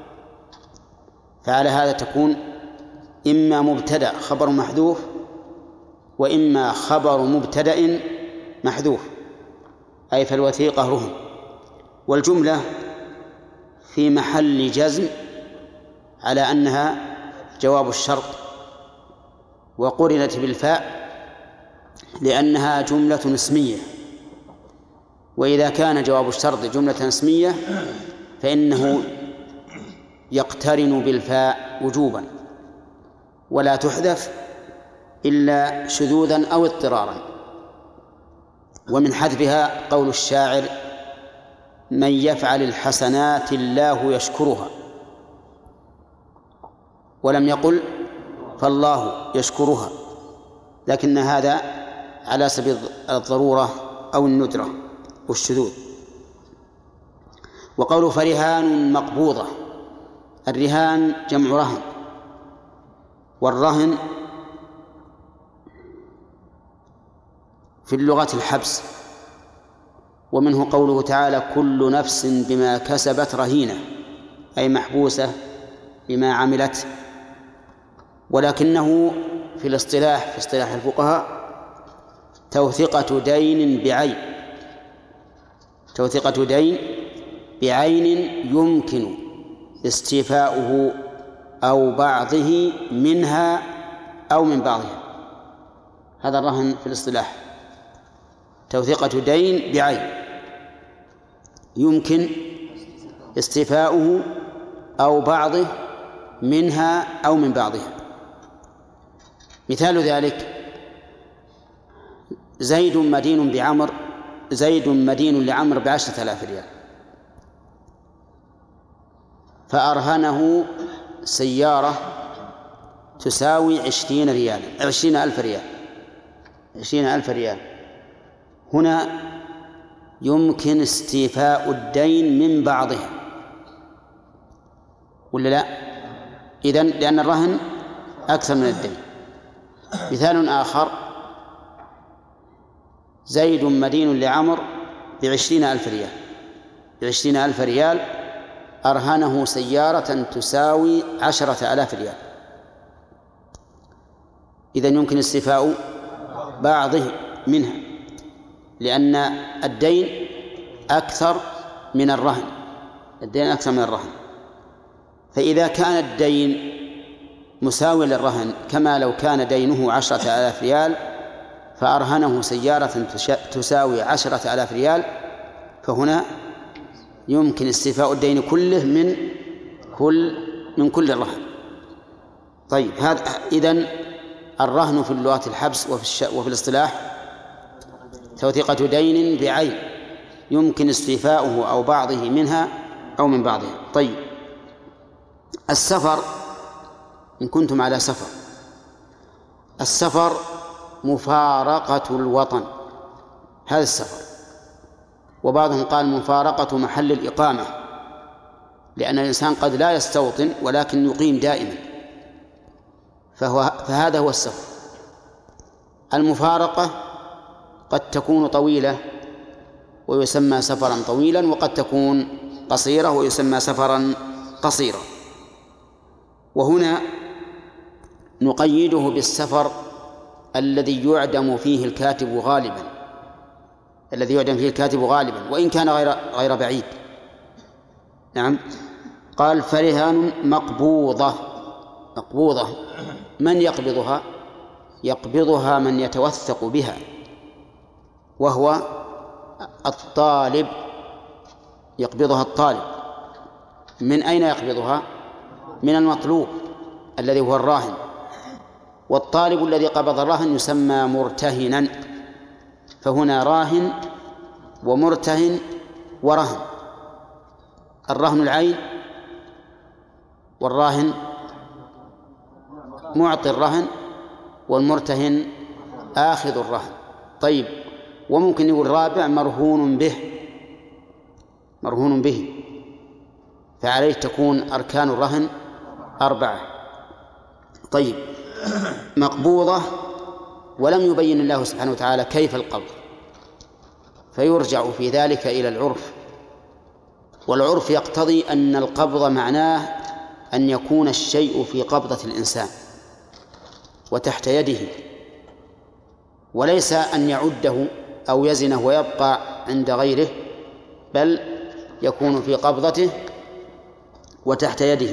فعلى هذا تكون إما مبتدأ خبر محذوف، وإما خبر مبتدأ محذوف، أي فالوثيقة رهن. والجملة في محل جزم على أنها جواب الشرط، وقرنت بالفاء لأنها جملة اسمية، وإذا كان جواب الشرط جملة اسمية فإنه يقترن بالفاء وجوبا، ولا تحذف إلا شذوذا أو اضطرارا. ومن حذفها قول الشاعر: من يفعل الحسنات الله يشكرها، ولم يقل فالله يشكرها، لكن هذا على سبيل الضرورة أو الندرة والشذوذ. وقول فرهان مقبوضة، الرهان جمع رهن، والرهن في اللغة الحبس، ومنه قوله تعالى: كل نفس بما كسبت رهينة، أي محبوسة بما عملت. ولكنه في الاصطلاح، في اصطلاح الفقهاء، توثيقة دين بعين، توثيقة دين بعين يمكن استيفاؤه أو بعضه منها أو من بعضها. هذا الرهن في الاصطلاح، توثيقة دين بعين يمكن استيفاؤه أو بعضه منها أو من بعضها. مثال ذلك: زيد مدين بعمر، زيد مدين لعمر ب10,000 ريال، فأرهنه سيارة تساوي 20,000 ريال. 20,000 ريال هنا يمكن استيفاء الدين من بعضها، ولا لا؟ إذن لأن الرهن أكثر من الدين. مثال آخر: زيد مدين لعمر ب20,000 ريال، ب20,000 ريال أرهنه سيارة تساوي 10,000 ريال. إذن يمكن استيفاء بعضه منها، لأن الدين أكثر من الرهن، الدين أكثر من الرهن. فإذا كان الدين مساوي للرهن، كما لو كان دينه 10,000 ريال فأرهنه سيارة تساوي 10,000 ريال، فهنا يمكن استيفاء الدين كله من كل الرهن. طيب، هذا إذن الرهن في اللغة الحبس وفي الاصطلاح توثيقة دين بعين يمكن استيفاؤه أو بعضه منها أو من بعضها. طيب، السفر، إن كنتم على سفر، السفر مفارقة الوطن، هذا السفر. وبعضهم قال مفارقة محل الإقامة، لأن الإنسان قد لا يستوطن ولكن يقيم دائما، فهذا هو السفر. المفارقة قد تكون طويلة ويسمى سفرا طويلا، وقد تكون قصيرة ويسمى سفرا قصيرا. وهنا نقيده بالسفر الذي يعدم فيه الكاتب غالبا، الذي يعدم فيه الكاتب غالبا وإن كان غير بعيد. نعم. قال: فرهان مقبوضة. مقبوضة من يقبضها؟ يقبضها من يتوثق بها، وهو الطالب، يقبضها الطالب. من أين يقبضها؟ من المطلوب الذي هو الراهن. والطالب الذي قبض الرهن يسمى مرتهنا، فهنا راهن ومرتهن ورهن. الرهن العين، والراهن معطي الرهن، والمرتهن آخذ الرهن. طيب، وممكن يقول رابع مرهون به، مرهون به، فعليه تكون أركان الرهن 4. طيب، مقبوضة ولم يبين الله سبحانه وتعالى كيف القبض، فيرجع في ذلك إلى العرف، والعرف يقتضي أن القبض معناه أن يكون الشيء في قبضة الإنسان وتحت يده، وليس أن يعده أو يزنه ويبقى عند غيره، بل يكون في قبضته وتحت يده.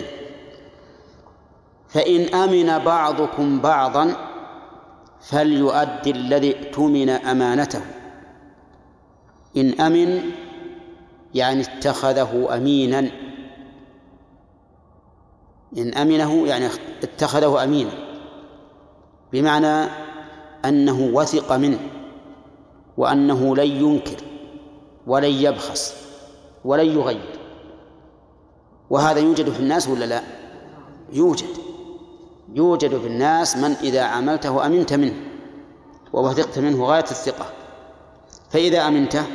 فإن أمن بعضكم بعضا فليؤدي الذي اؤتمن أمانته. إن أمن يعني اتخذه أمينا، إن أمنه يعني اتخذه أمينا، بمعنى أنه وثق منه وأنه لن ينكر ولن يبخس ولن يغير. وهذا يوجد في الناس ولا لا؟ يوجد في الناس من إذا عاملته أمنت منه ووثقت منه غاية الثقة. فإذا أمنته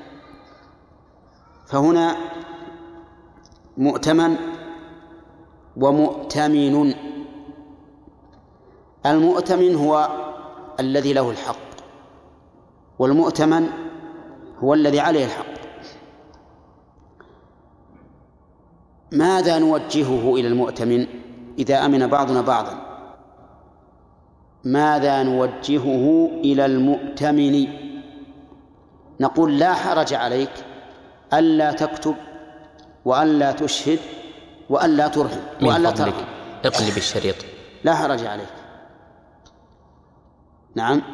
فهنا مؤتمن ومؤتمن. المؤتمن هو الذي له الحق، والمؤتمن هو الذي عليه الحق. ماذا نوجهه إلى المؤتمن إذا أمن بعضنا بعضا؟ ماذا نوجهه إلى المؤتمن؟ نقول لا حرج عليك ألا تكتب وألا تشهد وألا ترهن وألا ترهن. اقلب الشريط. لا حرج عليك. نعم،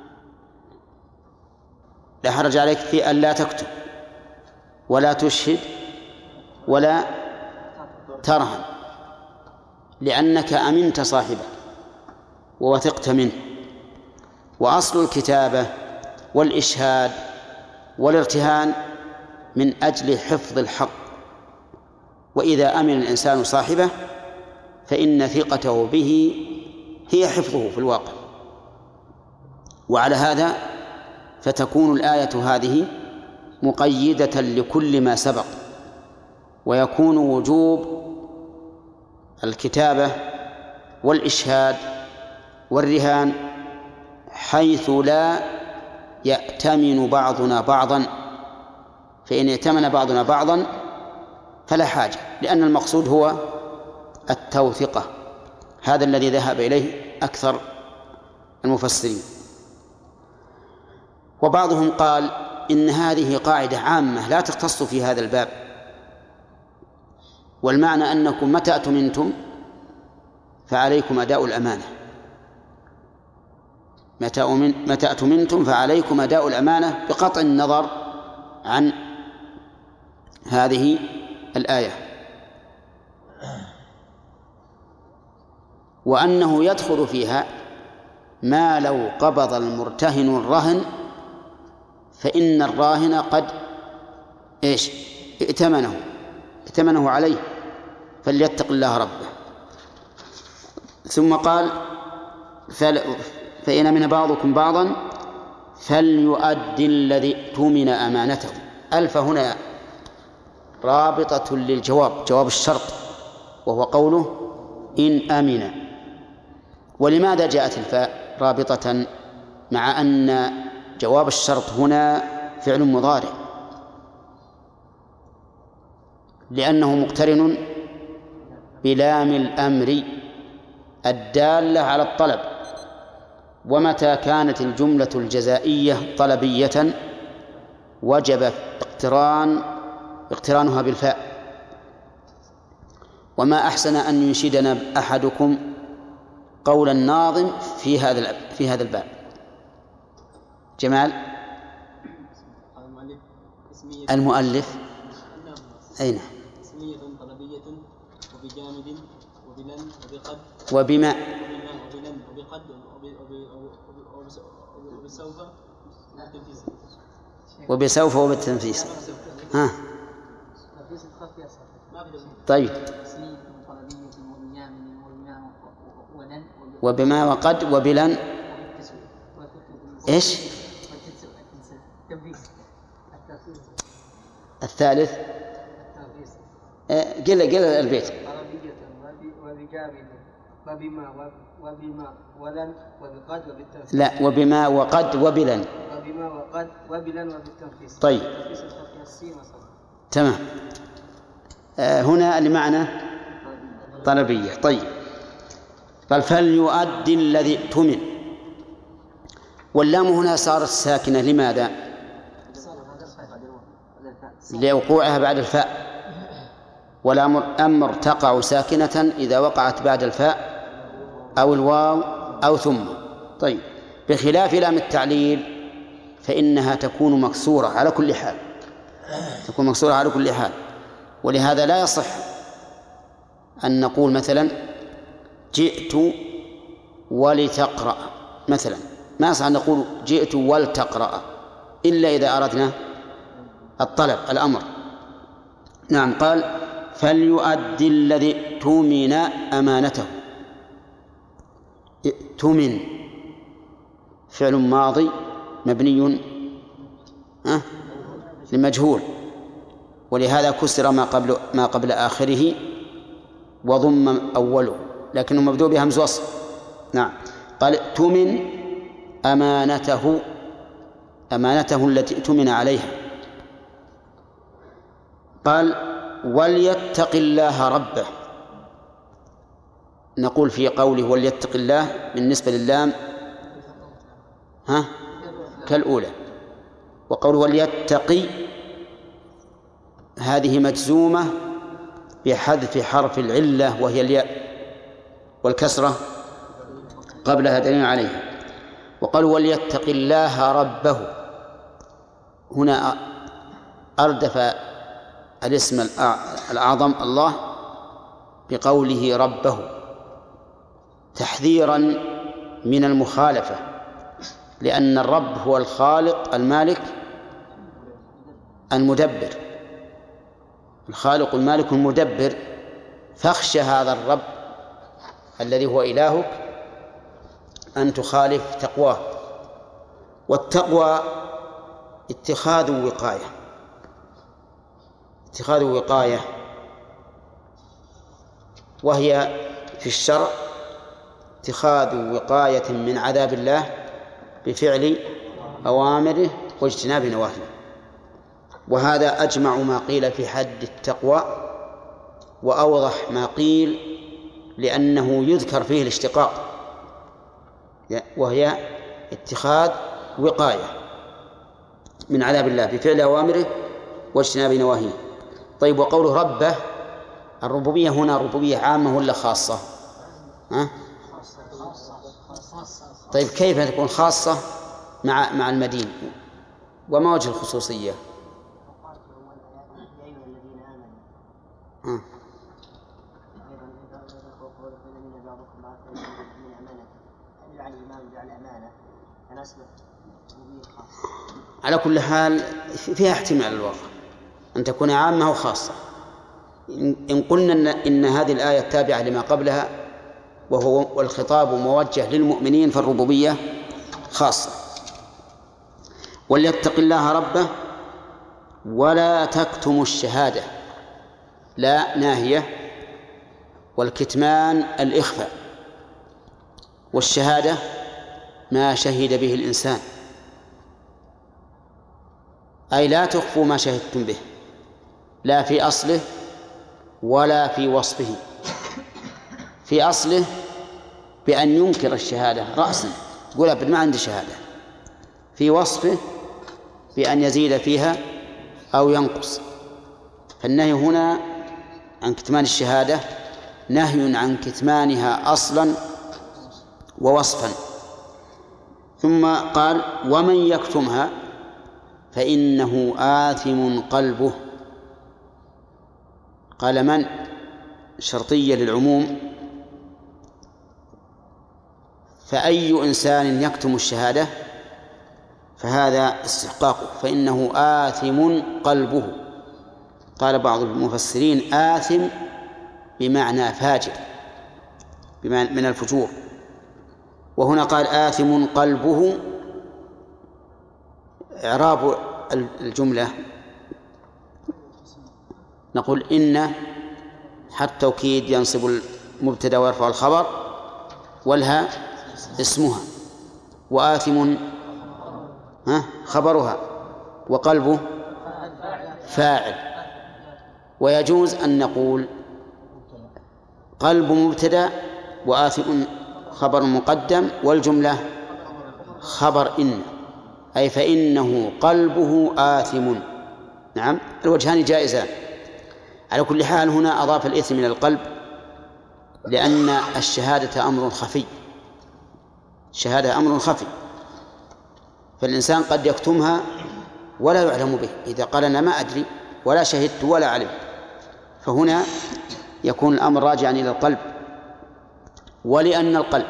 لا حرج عليك في ألا تكتب ولا تشهد ولا ترهن، لأنك أمنت صاحبه ووثقت منه. وأصل الكتابة والإشهاد والارتهان من أجل حفظ الحق، وإذا أمن الإنسان صاحبه فإن ثقته به هي حفظه في الواقع. وعلى هذا فتكون الآية هذه مقيدة لكل ما سبق، ويكون وجوب الكتابة والإشهاد والرهان حيث لا يأتمن بعضنا بعضا. فإن ائتمن بعضنا بعضا فلا حاجة، لأن المقصود هو التوثقة. هذا الذي ذهب إليه أكثر المفسرين. وبعضهم قال إن هذه قاعدة عامة لا تختص في هذا الباب، والمعنى أنكم متى أتمنتم فعليكم أداء الأمانة. متى أتمنتم فعليكم أداء الأمانة بقطع النظر عن هذه الآية. وأنه يدخل فيها ما لو قبض المرتهن الرهن فإن الراهن قد ائتمنه عليه فليتق الله ربه. ثم قال فإن من بعضكم بعضا فليؤدي الذي اؤتمن أمانته. ألف هنا رابطة للجواب، جواب الشرط، وهو قوله إن أمن. ولماذا جاءت الفاء رابطة مع أن جواب الشرط هنا فعل مضارع؟ لأنه مقترن بلام الأمر الدالة على الطلب. ومتى كانت الجملة الجزائية طلبية وجب اقترانها بالفاء. وما أحسن أن ينشدنا أحدكم قول الناظم في هذا الباب. جمال المؤلف أين؟ اسمية طلبية وبجامد وبلن وبقد وبما وبلن وبقد وبسوف وبسوف وبالتنفيس. ها طيب، وبما وقد وبلن إيش؟ الثالث قل البيت. عربية وبجابل وبما ولن وبقد وبالتنفيذ. لا، وبما وقد وبلن. وبما وقد وبلن وبالتنفيذ. طيب تمام. هنا اللي معنا طلبية. طيب قال فليؤدي الذي ائتمن، واللام هنا صارت ساكنة لماذا؟ لوقوعها بعد الفاء، والأمر تقع ساكنة إذا وقعت بعد الفاء أو الواو أو ثم. طيب بخلاف لام التعليل فإنها تكون مكسورة على كل حال، تكون مكسورة على كل حال. ولهذا لا يصح أن نقول مثلا جئت ولتقرأ مثلا، ما يصح أن نقول جئت ولتقرأ إلا إذا أردنا الطلب الأمر. نعم. قال فليؤدي الذي ائتمن أمانته. ائتمن فعل ماضي مبني لمجهول، ولهذا كسر ما قبل آخره وضم أوله، لكنه مبدوء بهمز وصل. نعم. قال ائتمن أمانته، أمانته التي ائتمن عليها. قال وليتق الله ربه. نقول في قوله وليتق الله بالنسبة للام كالأولى، وقوله وليتقي هذه مجزومة بحذف حرف العلة وهي الياء، والكسرة قبلها دليل عليها. وقالوا وليتق الله ربه، هنا أردف الاسم الأعظم الله بقوله ربه تحذيرا من المخالفة، لأن الرب هو الخالق المالك المدبر، الخالق المالك المدبر، فاخشى هذا الرب الذي هو إلهك أن تخالف تقواه. والتقوى اتخاذ وقاية، اتخاذ وقاية، وهي في الشرع اتخاذ وقاية من عذاب الله بفعل أوامره واجتناب نواهيه. وهذا أجمع ما قيل في حد التقوى وأوضح ما قيل، لأنه يذكر فيه الاشتقاق، وهي اتخاذ وقاية من عذاب الله بفعل أوامره واجتناب نواهيه. طيب وقوله ربه، الربوبية هنا ربوبية عامة ولا خاصة؟ طيب كيف تكون خاصة مع المدين؟ وما وجه الخصوصية؟ على كل حال فيها احتمال الواقع أن تكون عامة وخاصة. إن قلنا إن هذه الآية تابعة لما قبلها وهو والخطاب موجه للمؤمنين فالربوبية خاصة. وليتق الله ربه ولا تكتموا الشهادة، لا ناهية، والكتمان الإخفاء، والشهادة ما شهد به الإنسان، أي لا تخفوا ما شهدتم به، لا في أصله ولا في وصفه. في أصله بأن ينكر الشهادة رأسا، تقول أبد ما عندي شهادة. في وصفه بأن يزيد فيها أو ينقص. فالنهي هنا عن كتمان الشهادة نهي عن كتمانها أصلا ووصفا. ثم قال ومن يكتمها فإنه آثم قلبه. قال من شرطية للعموم، فأي إنسان يكتم الشهادة فهذا استحقاقه، فإنه آثم قلبه. قال بعض المفسرين آثم بمعنى فاجر، بمعنى من الفجور. وهنا قال آثم قلبه. إعراب الجملة نقول إن حتى التوكيد ينصب المبتدأ ويرفع الخبر، والها اسمها، وآثم خبرها، وقلبه فاعل. ويجوز أن نقول قلب مبتدأ وآثم خبر مقدم، والجملة خبر إن، أي فإنه قلبه آثم. نعم، الوجهان جائزان. على كل حال هنا أضاف الإثم إلى القلب، لأن الشهادة أمر خفي، الشهادة أمر خفي، فالإنسان قد يكتمها ولا يعلم به، إذا قال أنا ما أدري ولا شهدت ولا علمت، فهنا يكون الأمر راجعا إلى القلب. ولأن القلب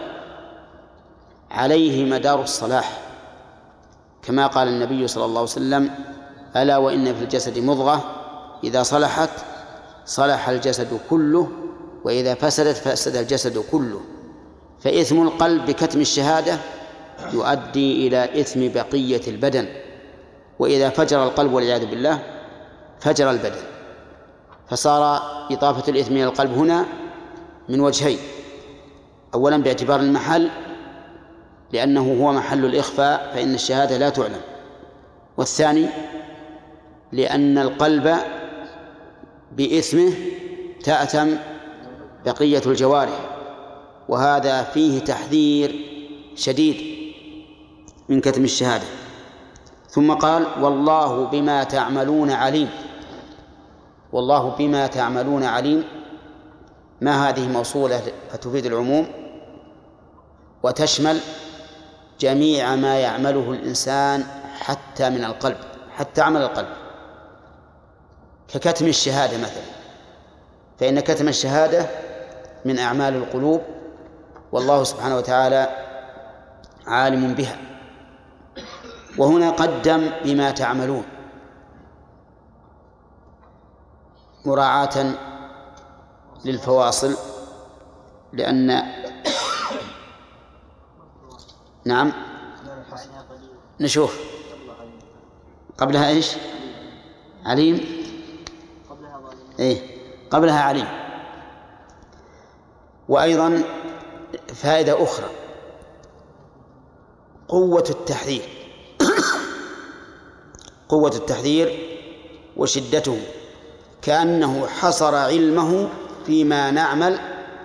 عليه مدار الصلاح، كما قال النبي صلى الله عليه وسلم: ألا وإن في الجسد مضغة إذا صلحت صلح الجسد كله، وإذا فسدت فسد الجسد كله. فإثم القلب بكتم الشهادة يؤدي إلى إثم بقية البدن، وإذا فجر القلب والعياذ بالله فجر البدن. فصار إضافة الإثم إلى القلب هنا من وجهين: أولا باعتبار المحل، لأنه هو محل الإخفاء فإن الشهادة لا تعلم، والثاني لأن القلب بإثمه تأثم بقية الجوارح، وهذا فيه تحذير شديد من كتم الشهادة. ثم قال: والله بما تعملون عليم. والله بما تعملون عليم، ما هذه موصولة فتفيد العموم وتشمل جميع ما يعمله الإنسان حتى من القلب، حتى عمل القلب، ككتم الشهادة مثلا، فإن كتم الشهادة من أعمال القلوب، والله سبحانه وتعالى عالم بها. وهنا قدم بما تعملون مراعاة للفواصل، لأن نعم نشوف قبلها إيش؟ عليم. إيه قبلها عليم. وأيضا فائدة أخرى: قوة التحذير قوة التحذير وشدته، كأنه حصر علمه فيما نعمل،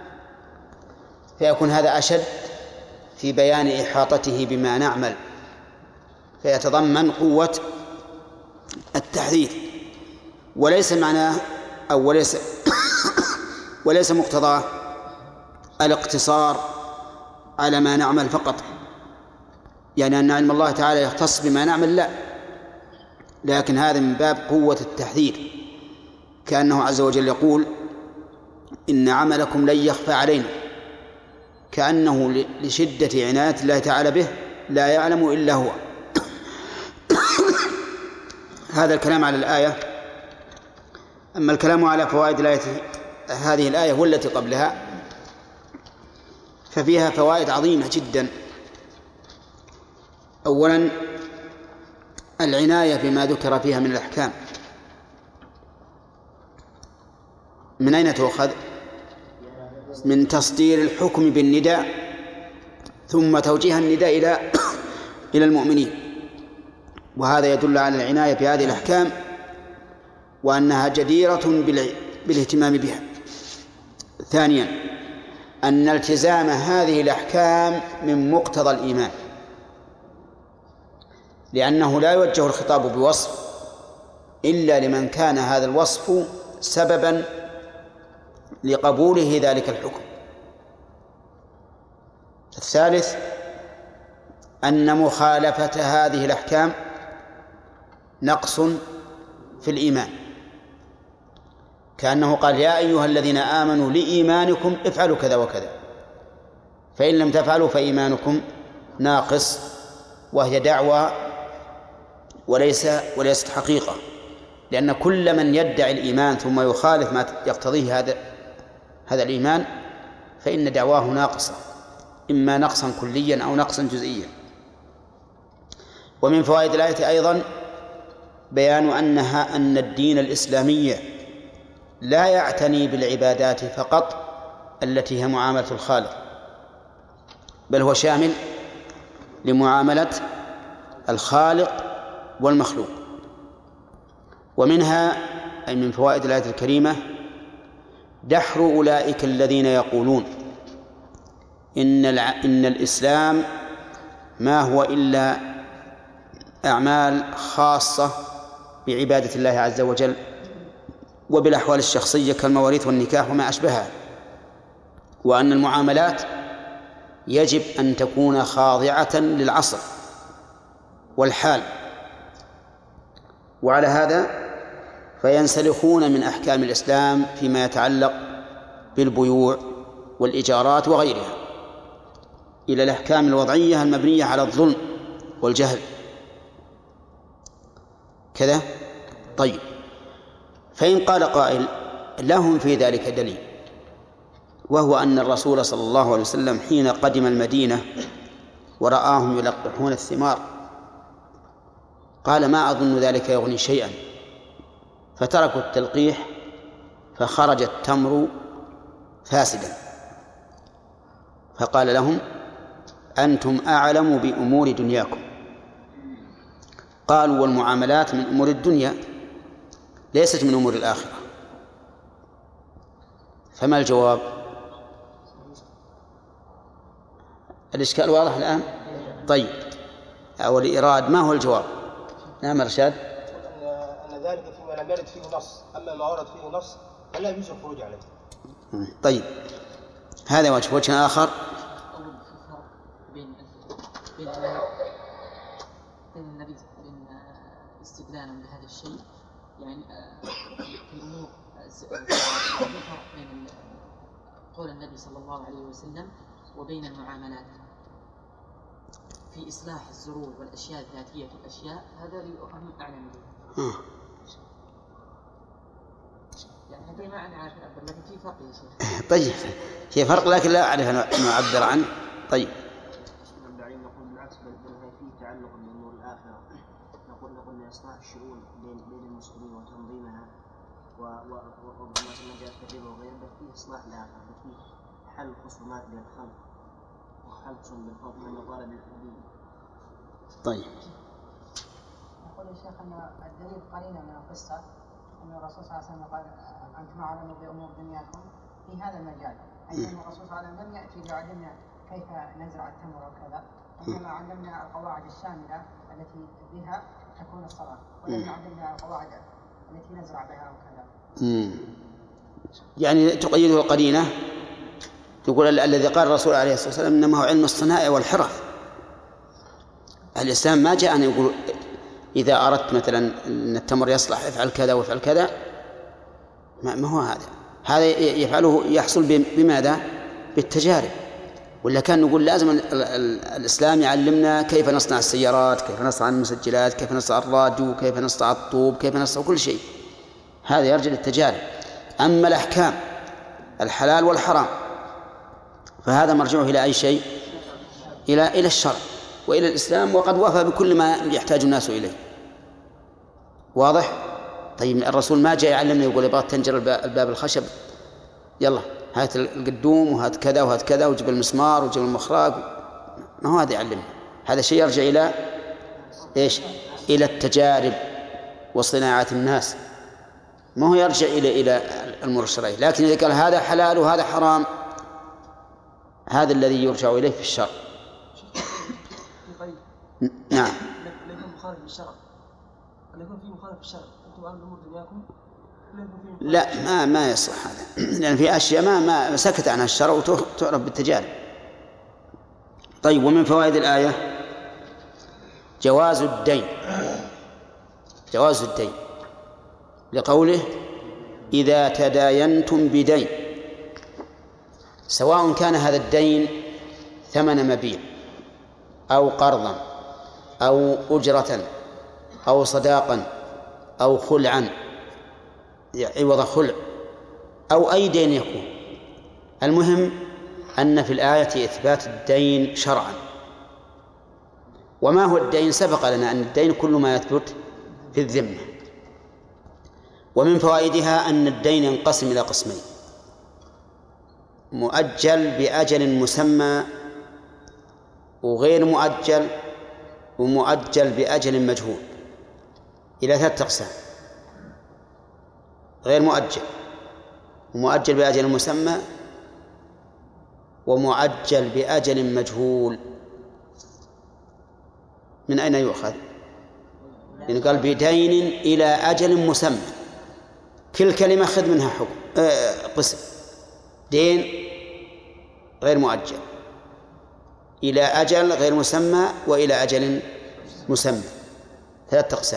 فيكون هذا أشد في بيان إحاطته بما نعمل، فيتضمن قوة التحذير. وليس معناه أو وليس مقتضاه الاقتصار على ما نعمل فقط، يعني أن علم الله تعالى يختص بما نعمل، لا، لكن هذا من باب قوة التحذير، كأنه عز وجل يقول: إن عملكم لن يخفى علينا، كأنه لشدة عناية الله تعالى به لا يعلم إلا هو. هذا الكلام على الآية. أما الكلام على فوائد الآية، هذه الآية والتي قبلها، ففيها فوائد عظيمة جدا. أولا العناية بما ذكر فيها من الأحكام. من أين تؤخذ؟ من تصدير الحكم بالنداء، ثم توجيه النداء إلى المؤمنين، وهذا يدل على العناية بهذه الأحكام وأنها جديرة بالاهتمام بها. ثانيا أن التزام هذه الأحكام من مقتضى الإيمان، لأنه لا يوجه الخطاب بوصف إلا لمن كان هذا الوصف سببا لقبوله ذلك الحكم. الثالث أن مخالفة هذه الأحكام نقص في الإيمان، كأنه قال: يا أيها الذين آمنوا لإيمانكم افعلوا كذا وكذا، فإن لم تفعلوا فإيمانكم ناقص، وهي دعوة وليست حقيقة، لأن كل من يدعي الإيمان ثم يخالف ما يقتضيه هذا الإيمان فإن دعواه ناقصة، إما نقصا كليا أو نقصا جزئيا. ومن فوائد الآية أيضا بيان أن الدين الإسلامي لا يعتني بالعبادات فقط التي هي معاملة الخالق، بل هو شامل لمعاملة الخالق والمخلوق. ومنها أي من فوائد الآية الكريمة دحر أولئك الذين يقولون إن الإسلام ما هو إلا أعمال خاصة بعبادة الله عز وجل وبالأحوال الشخصية كالمواريث والنكاح وما أشبهها، وأن المعاملات يجب أن تكون خاضعة للعصر والحال. وعلى هذا فينسلخون من أحكام الإسلام فيما يتعلق بالبيوع والإيجارات وغيرها إلى الأحكام الوضعية المبنية على الظلم والجهل كذا. طيب، فإن قال قائل لهم في ذلك دليل، وهو أن الرسول صلى الله عليه وسلم حين قدم المدينة ورآهم يلقحون الثمار قال ما أظن ذلك يغني شيئا، فتركوا التلقيح فخرج التمر فاسدا، فقال لهم أنتم أعلم بأمور دنياكم. قالوا والمعاملات من أمور الدنيا ليست من أمور الآخرة، فما الجواب؟ الإشكال واضح الآن؟ طيب، أو الإيراد ما هو الجواب؟ نعم رشاد. أن ذلك فيما لم يرد فيه نص، أما ما ورد فيه نص فلا يجوز الخروج عليه. طيب، هذا وجه آخر بين النبي بين استدلالا بهذا الشيء، يعني في الأمور بين قول النبي صلى الله عليه وسلم وبين المعاملات في إصلاح الزرور والأشياء الذاتية الأشياء، هذا لأهم أعلم به. يعني هذا ما أنا عارف أعبر، لكن في فرق يا شيخ. طيب، في فرق لكن لا أعرف أن أعبر عنه. طيب، نقول بالعكس، بل فيه تعلق بأمور الآخرة. نقول إصلاح الشؤون بين المسلمين وتنظيمها وما جاءت كثيرا وغيره، بل فيه إصلاح الآخرة، بل فيه حل الخصومات بين الخلق وحلقهم بالفضل من طالب الدين. طيب، يقول الشيخ أن الدليل قرينة من القصة أن الرسول صلى الله عليه وسلم قال أنتم أعلموا بأمور دنياكم في هذا المجال، أي أن الرسول صلى الله عليه وسلم لم يأتي ليعلمنا كيف نزرع التمر وكذا، إنما علمنا القواعد الشاملة التي بها تكون الصلاة، ولم يعلمنا القواعد التي نزرع بها وكذا. يعني تقيده القرينة، يقول الذي قال الرسول عليه الصلاة والسلام إنما هو علم الصنائع والحرف. الإسلام ما جاء أن يقول إذا أردت مثلا أن التمر يصلح افعل كذا وافعل كذا، ما هو هذا يفعله يحصل بماذا؟ بالتجارب. ولا كان نقول لازم الإسلام يعلمنا كيف نصنع السيارات، كيف نصنع المسجلات، كيف نصنع الراديو، كيف نصنع الطوب، كيف نصنع كل شيء، هذا يرجع للتجارب. أما الأحكام الحلال والحرام فهذا مرجعه إلى أي شيء؟ إلى الشرع وإلى الإسلام، وقد وفى بكل ما يحتاج الناس إليه. واضح؟ طيب، الرسول ما جاء يعلمنا يقول يبغى تنجر الباب الخشب، يلا هات القدوم وهات كذا وهات كذا وجب المسمار وجب المخراج، ما هو هذا يعلمنا. هذا شيء يرجع إلى إيش؟ إلى التجارب وصناعة الناس، ما هو يرجع إلى الأمور الشرعية. لكن إذا قال هذا حلال وهذا حرام، هذا الذي يرجع إليه في الشرع. نعم. لكن مخالف للشرع، لكن في مخالف للشرع، أنتم أعلموا أمور دنياكم. لا، ما يصح هذا، لأن في أشياء ما سكت عنها الشرع وتعرف بالتجارب. طيب، ومن فوائد الآية جواز الدين لقوله إذا تداينتم بدين، سواء كان هذا الدين ثمن مبيع أو قرضا أو أجرة أو صداقا أو خلعا عوض خلع أو أي دين يكون. المهم أن في الآية إثبات الدين شرعا. وما هو الدين؟ سبق لنا أن الدين كل ما يثبت في الذمة. ومن فوائدها أن الدين ينقسم إلى قسمين: مؤجل بأجل مسمى، وغير مؤجل، ومؤجل بأجل مجهول، إلى 3 أقسام: غير مؤجل، ومؤجل بأجل مسمى، ومؤجل بأجل مجهول. من أين يؤخذ؟ يعني قال بدين إلى أجل مسمى، كل كلمة خذ منها حكم قسم: دين غير مؤجل، إلى أجل غير مسمى، وإلى أجل مسمى، 3 أقسام.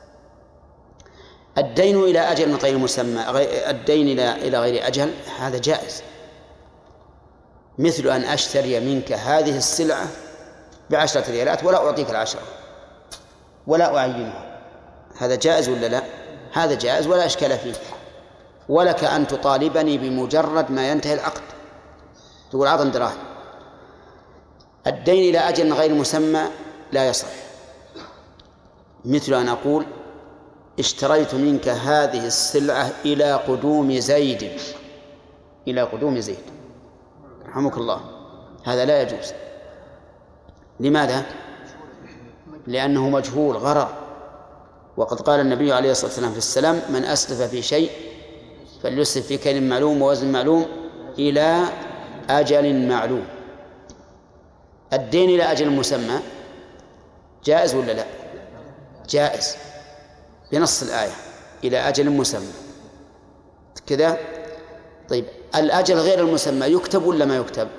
الدين إلى أجل غير مسمى، الدين إلى غير أجل، هذا جائز، مثل أن أشتري منك هذه السلعة ب10 ريالات ولا أعطيك 10 ولا أعينها، هذا جائز ولا لا؟ هذا جائز ولا إشكال فيه. ولك أن تطالبني بمجرد ما ينتهي العقد، تقول أعطني دراهم. الدين إلى أجل غير مسمى لا يصح، مثل أن أقول اشتريت منك هذه السلعة إلى قدوم زيد، إلى قدوم زيد، رحمك الله، هذا لا يجوز. لماذا؟ لأنه مجهول غرر، وقد قال النبي عليه الصلاة والسلام في السلام: من أسلف في شيء فليسلف في كيل معلوم ووزن معلوم إلى أجل معلوم. الدين إلى أجل مسمى جائز ولا لا؟ جائز بنص الآية: إلى أجل مسمى كذا. طيب الأجل غير المسمى يكتب ولا ما يكتب؟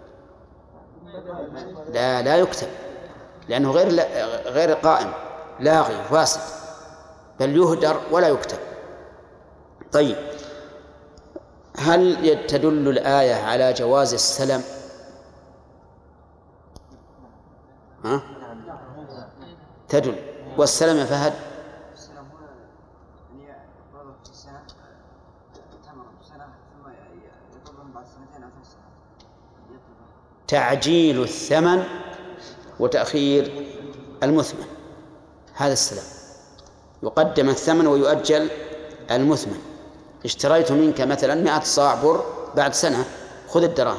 لا يكتب، لأنه غير قائم، لاغي فاسد، بل يهدر ولا يكتب. طيب هل تدل الآية على جواز السلم؟ تدل. والسلم يا فهد؟ السلام هنا يعني يفرض في السنة تمر سنة ثم يطلبهم بعد 2 أو 3 سنوات. تعجيل الثمن وتأخير المثمن، هذا السلام. يقدم الثمن ويؤجل المثمن. اشتريت منك مثلا 100 صاع بر، بعد سنة خذ الدراهم،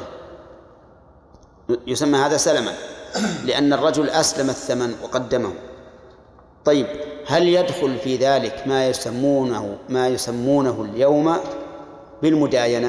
يسمى هذا سلما، لأن الرجل أسلم الثمن وقدمه. طيب هل يدخل في ذلك ما يسمونه اليوم بالمداينة؟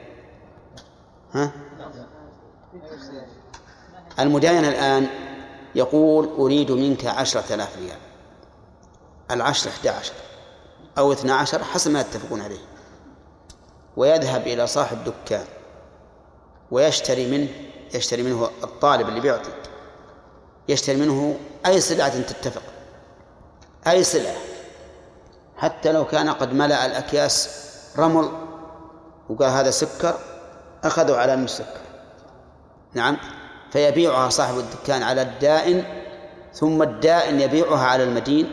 المداينة الآن يقول أريد منك 10,000 ريال، 10 11 أو 12 حسب ما يتفقون عليه، ويذهب إلى صاحب الدكان ويشتري منه الطالب اللي بيعطي، يشتري منه أي سلعة تتفق، أي سلعة، حتى لو كان قد ملأ الأكياس رمل وقال هذا سكر، أخذوا على أنه سكر، نعم، فيبيعها صاحب الدكان على الدائن، ثم الدائن يبيعها على المدين،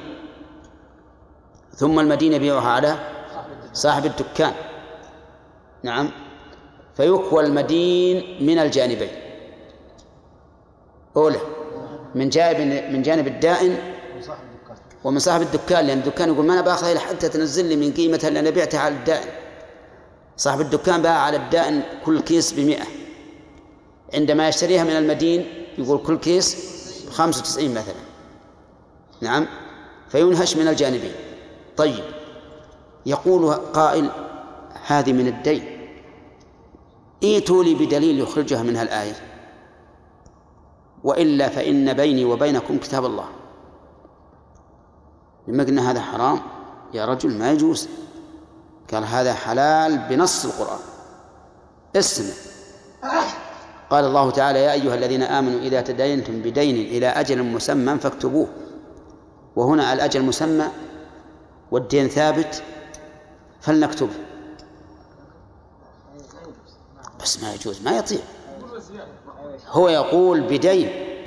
ثم المدين يبيعها على صاحب الدكان، نعم، فيكوى المدين من الجانبين، أولى من جانب الدائن ومن صاحب الدكان، لأن الدكان يقول ما أنا باخذها حتى تنزل لي من قيمتها اللي أنا بعتها على الدائن. صاحب الدكان باع على الدائن كل كيس ب100، عندما يشتريها من المدين يقول كل كيس ب95 مثلا، نعم، فينهش من الجانبين. طيب يقول قائل هذه من الدين، ائتوا لي بدليل يخرجها منها الآية، وإلا فإن بيني وبينكم كتاب الله. لما قلنا هذا حرام يا رجل ما يجوز، قال هذا حلال بنص القرآن. اسمع، قال الله تعالى: يا أيها الذين آمنوا إذا تداينتم بدين إلى أجل مسمى فاكتبوه. وهنا الأجل مسمى والدين ثابت فلنكتبه، بس ما يجوز، ما يطيع. هو يقول بدين،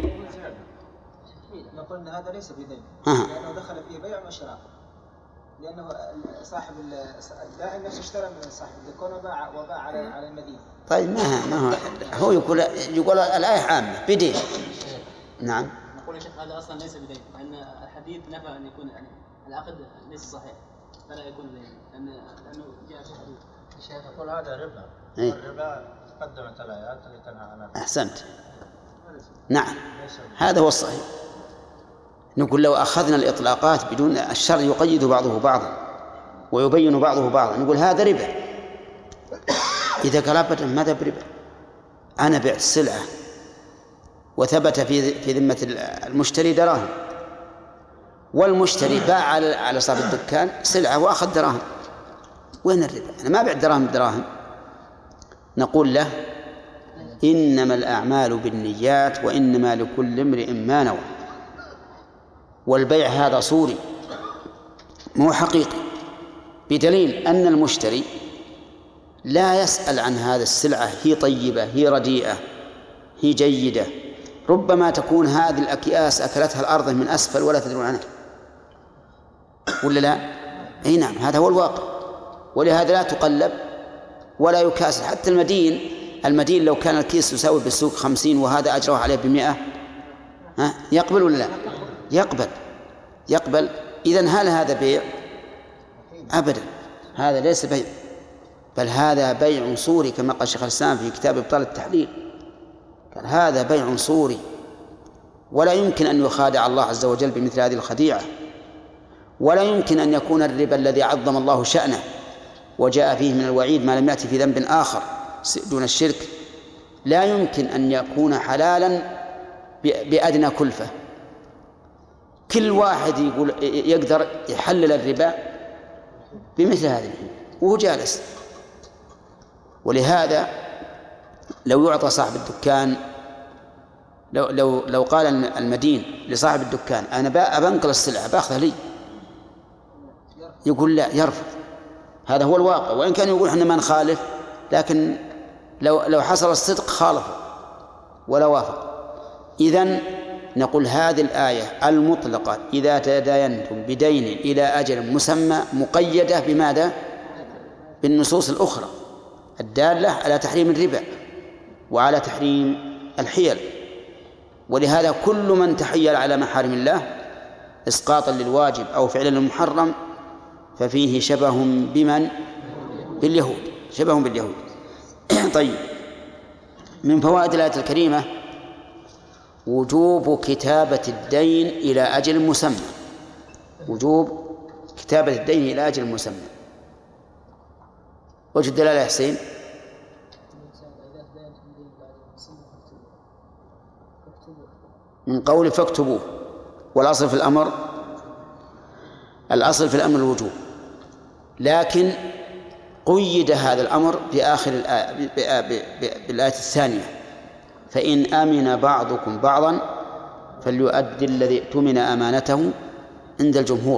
نقول أن هذا ليس بدين، لأنه دخل فيه بيع وشراء، لأنه صاحب الدائن نفسه اشترى من صاحب الدكان وباع على المدينة. طيب ما هو يقول الآية عامة بدين، نعم. نقول يا شيخ هذا أصلا ليس بدين، لأن الحديث نفى أن يكون يعني العقد ليس صحيح. فلا يكون لأنه جاء في حديث. الشيخ يقول هذا ربا. إيه؟ الربا تقدمت الآيات اللي تنهى عنها. أحسنت. نعم هذا هو الصحيح. نقول لو أخذنا الإطلاقات بدون الشر يقيد بعضه بعضا ويبين بعضه بعضا، نقول هذا ربا. إذا قال أبدا ماذا بربا؟ أنا بعت السلعة وثبت في ذمة المشتري دراهم، والمشتري باع على صاحب الدكان سلعة وأخذ دراهم، وين الربا؟ أنا ما بعت دراهم بدراهم. نقول له إنما الأعمال بالنيات وإنما لكل امرئ ما نوى، والبيع هذا صوري مو حقيقي، بدليل أن المشتري لا يسأل عن هذا السلعة هي طيبة هي رديئة هي جيدة، ربما تكون هذه الأكياس أكلتها الأرض من أسفل ولا تدرون عنها، ولا لا؟ أي نعم هذا هو الواقع. ولهذا لا تقلب ولا يكاسر. حتى المدين لو كان الكيس يساوي بالسوق 50 وهذا أجره عليه ب100 يقبل ولا لا؟ يقبل. إذن هل هذا بيع؟ أبدا، هذا ليس بيع، بل هذا بيع صوري كما قال شيخ الإسلام في كتاب إبطال التحليل، قال هذا بيع صوري ولا يمكن أن يخادع الله عز وجل بمثل هذه الخديعة، ولا يمكن أن يكون الربا الذي عظم الله شأنه وجاء فيه من الوعيد ما لم يأتي في ذنب آخر دون الشرك، لا يمكن أن يكون حلالا بأدنى كلفة. كل واحد يقدر يحلل الربا بمثل هذه وهو جالس. ولهذا لو يعطى صاحب الدكان، لو قال المدين لصاحب الدكان أنا بنقل السلعة بأخذها لي، يقول لا، يرفض. هذا هو الواقع، وإن كان يقول إحنا ما نخالف، لكن لو حصل الصدق خالف ولا وافق. إذن نقول هذه الآية المطلقة إذا تداينتم بدين إلى أجل مسمى مقيدة بماذا؟ بالنصوص الأخرى الدالة على تحريم الربا وعلى تحريم الحيل. ولهذا كل من تحيل على محارم الله إسقاطا للواجب أو فعلا للمحرم ففيه شبه بمن؟ باليهود، شبه باليهود. طيب، من فوائد الآية الكريمة وجوب كتابة الدين إلى أجل مسمى، وجوب كتابة الدين إلى أجل مسمى. وجه الدلالة يا حسين؟ من قول فاكتبوه، والأصل في الأمر الوجوب، لكن قيد هذا الأمر في آخر الآية بالآية الثانية: فإن أمن بعضكم بعضا فليؤدي الذي اؤتمن أمانته عند الجمهور.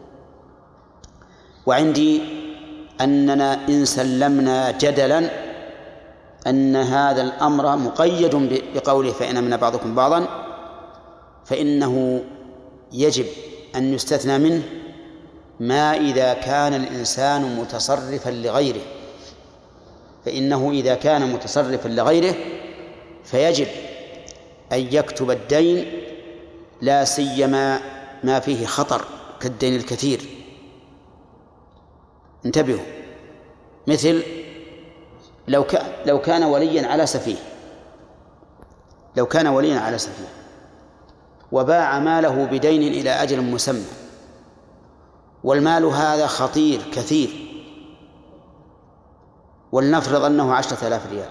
وعندي أننا إن سلمنا جدلا أن هذا الأمر مقيد بقوله فإن أمن بعضكم بعضا، فإنه يجب أن يستثنى منه ما إذا كان الإنسان متصرفا لغيره، فإنه إذا كان متصرفا لغيره فيجب أن يكتب الدين، لا سيما ما فيه خطر كالدين الكثير. انتبهوا، مثل لو كان وليا على سفيه، وباع ماله بدين إلى أجل مسمى، والمال هذا خطير كثير، ولنفرض أنه 10,000 ريال،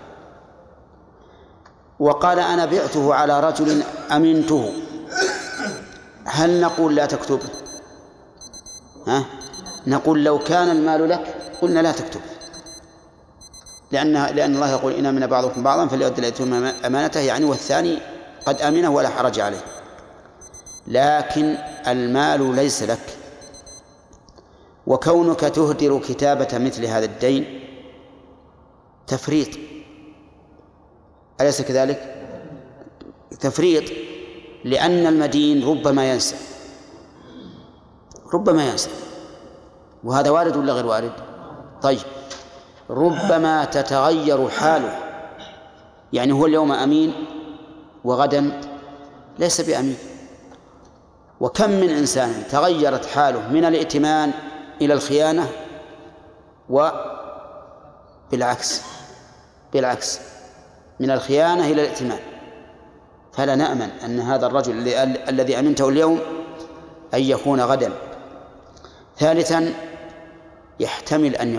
وقال أنا بعته على رجل أمنته، هل نقول لا تكتب؟ نقول لو كان المال لك قلنا لا تكتب، لأن الله يقول إن أمن بعضكم بعضا فليؤدي الذي اؤتمن أمانته، يعني والثاني قد أمنه ولا حرج عليه. لكن المال ليس لك، وكونك تهدر كتابة مثل هذا الدين تفريط، أليس كذلك؟ تفريط، لأن المدين ربما ينسى، وهذا وارد ولا غير وارد؟ طيب، ربما تتغير حاله، يعني هو اليوم أمين وغدا ليس بأمين. وكم من إنسان تغيرت حاله من الائتمان إلى الخيانة وبالعكس من الخيانة إلى الائتمان، فلا نأمن أن هذا الرجل الذي أمنته اليوم أن يكون غدا. ثالثا يحتمل أن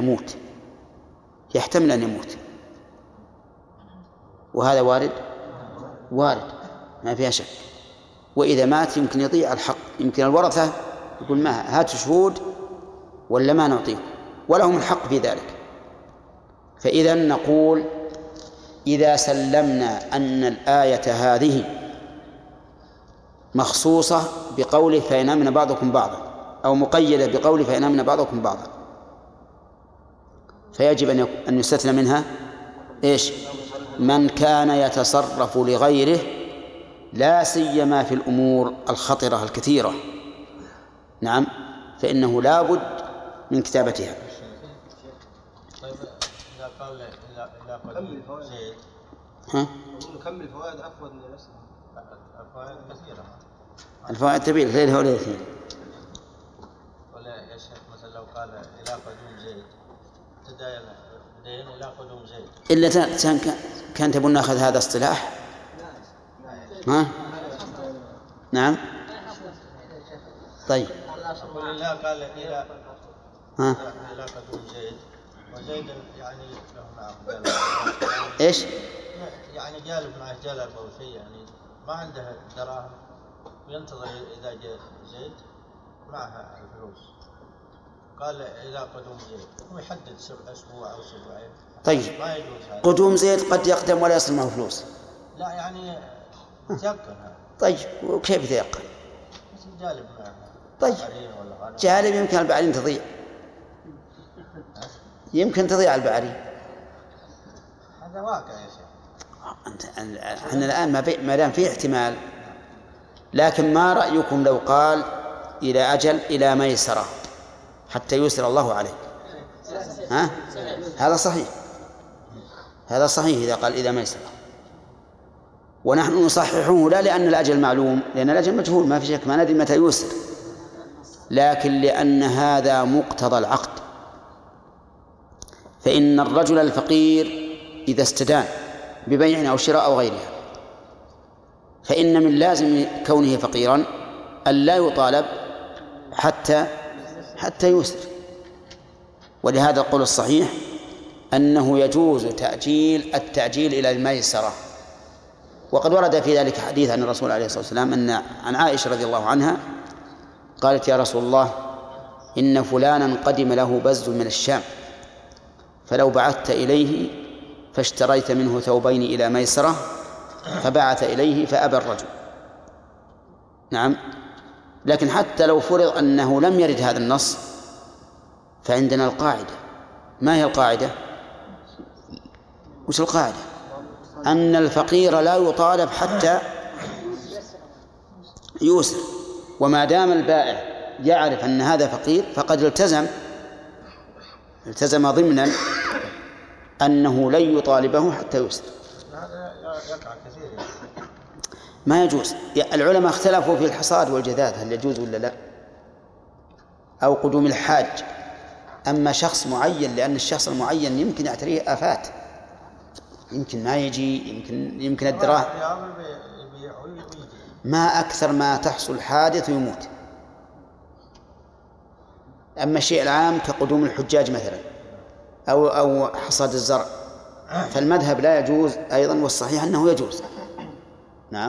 يموت، وهذا وارد ما فيها شك. وإذا مات يمكن يضيع الحق، يمكن الورثة يقول ما هاتوا شهود ولا ما نعطيكم، ولهم الحق في ذلك. فإذا نقول إذا سلمنا أن الآية هذه مخصوصة بقوله فإن آمن بعضكم بعضا، أو مقيدة بقوله فإن آمن بعضكم بعضا، فيجب أن يستثنى منها إيش؟ من كان يتصرف لغيره، لا سيما في الأمور الخطرة الكثيرة. نعم، فإنه لا بد من كتابتها. طيب إذا قال زيد نكمل فوائد عفوا لنفسه. الفوائد كثيرة، الفوائد تبين غيرها ولا اثنين. ولا يا شيخ مثلا لو قال إلى قدوم زيد تدين إلى قدوم زيد، إلا كان تبون نأخذ هذا اصطلاح. ها؟ نعم. طيب أقول الله قال إلى قدوم زيد، وزيد يعني له معه إيش؟ يعني جالب معه جلب أو شيء، يعني ما عنده دراهم وينتظر إذا جاء زيد معها الفلوس، قال إلى قدوم زيد ويحدد أسبوع أو أسبوعين. طيب ما يجوز هذا. قدوم زيد قد يقدم ولا يصل معه فلوس. لا يعني يتيقن هذا. طيب وكيف يتيقن؟ جالب معه. طيب جالب يمكن البعرين تضيع، يمكن تضيع البعرين. هذا واقع يا شيخ. احنا الآن ما دام فيه احتمال. لكن ما رأيكم لو قال إلى أجل إلى ميسرة حتى يسر الله عليه؟ ها؟ هذا صحيح إذا قال إلى ميسرة، ونحن نصححه لا لأن الأجل معلوم، لأن الأجل مجهول ما في شك، ما ندري متى يسر، لكن لأن هذا مقتضى العقد. فإن الرجل الفقير إذا استدان ببيع أو شراء أو غيرها، فإن من لازم كونه فقيرا أن لا يطالب حتى يسر. ولهذا القول الصحيح أنه يجوز التعجيل إلى الميسرة. وقد ورد في ذلك حديث عن الرسول عليه الصلاة والسلام أن عن عائشة رضي الله عنها قالت يا رسول الله إن فلانا قدم له بز من الشام، فلو بعثت إليه فاشتريت منه ثوبين إلى ميسرة، فبعث إليه فأبى الرجل. نعم، لكن حتى لو فرض أنه لم يرد هذا النص فعندنا القاعدة. ما هي القاعدة؟ وش القاعدة؟ أن الفقير لا يطالب حتى يوسر، وما دام البائع يعرف أن هذا فقير فقد التزم ضمنا أنه لن يطالبه حتى يوسر. هذا يقع كثير. ما يجوز. العلماء اختلفوا في الحصاد والجذاذ هل يجوز ولا لا، أو قدوم الحاج. أما شخص معين، لأن الشخص المعين يمكن يعتريه آفات، يمكن ما يجي، يمكن الدراهم، ما أكثر ما تحصل حادث ويموت. أما الشيء العام كقدوم الحجاج مثلا أو حصاد الزرع فالمذهب لا يجوز أيضا، والصحيح أنه يجوز. نعم.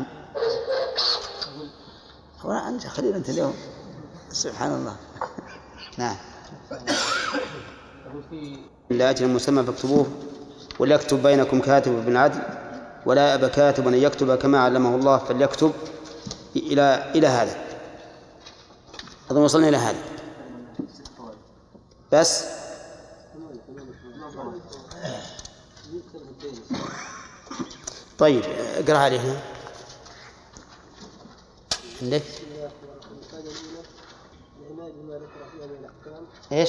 أنت خليل أنت اليوم سبحان الله. نعم. إلا أجل مسمى فاكتبوه وليكتب بينكم كاتب بالعدل ولا يأبى كاتب أن يكتب كما علمه الله فليكتب إلى هذا. أظن وصلنا إلى هذا بس. طيب اقرأ عليها عندك. ايش؟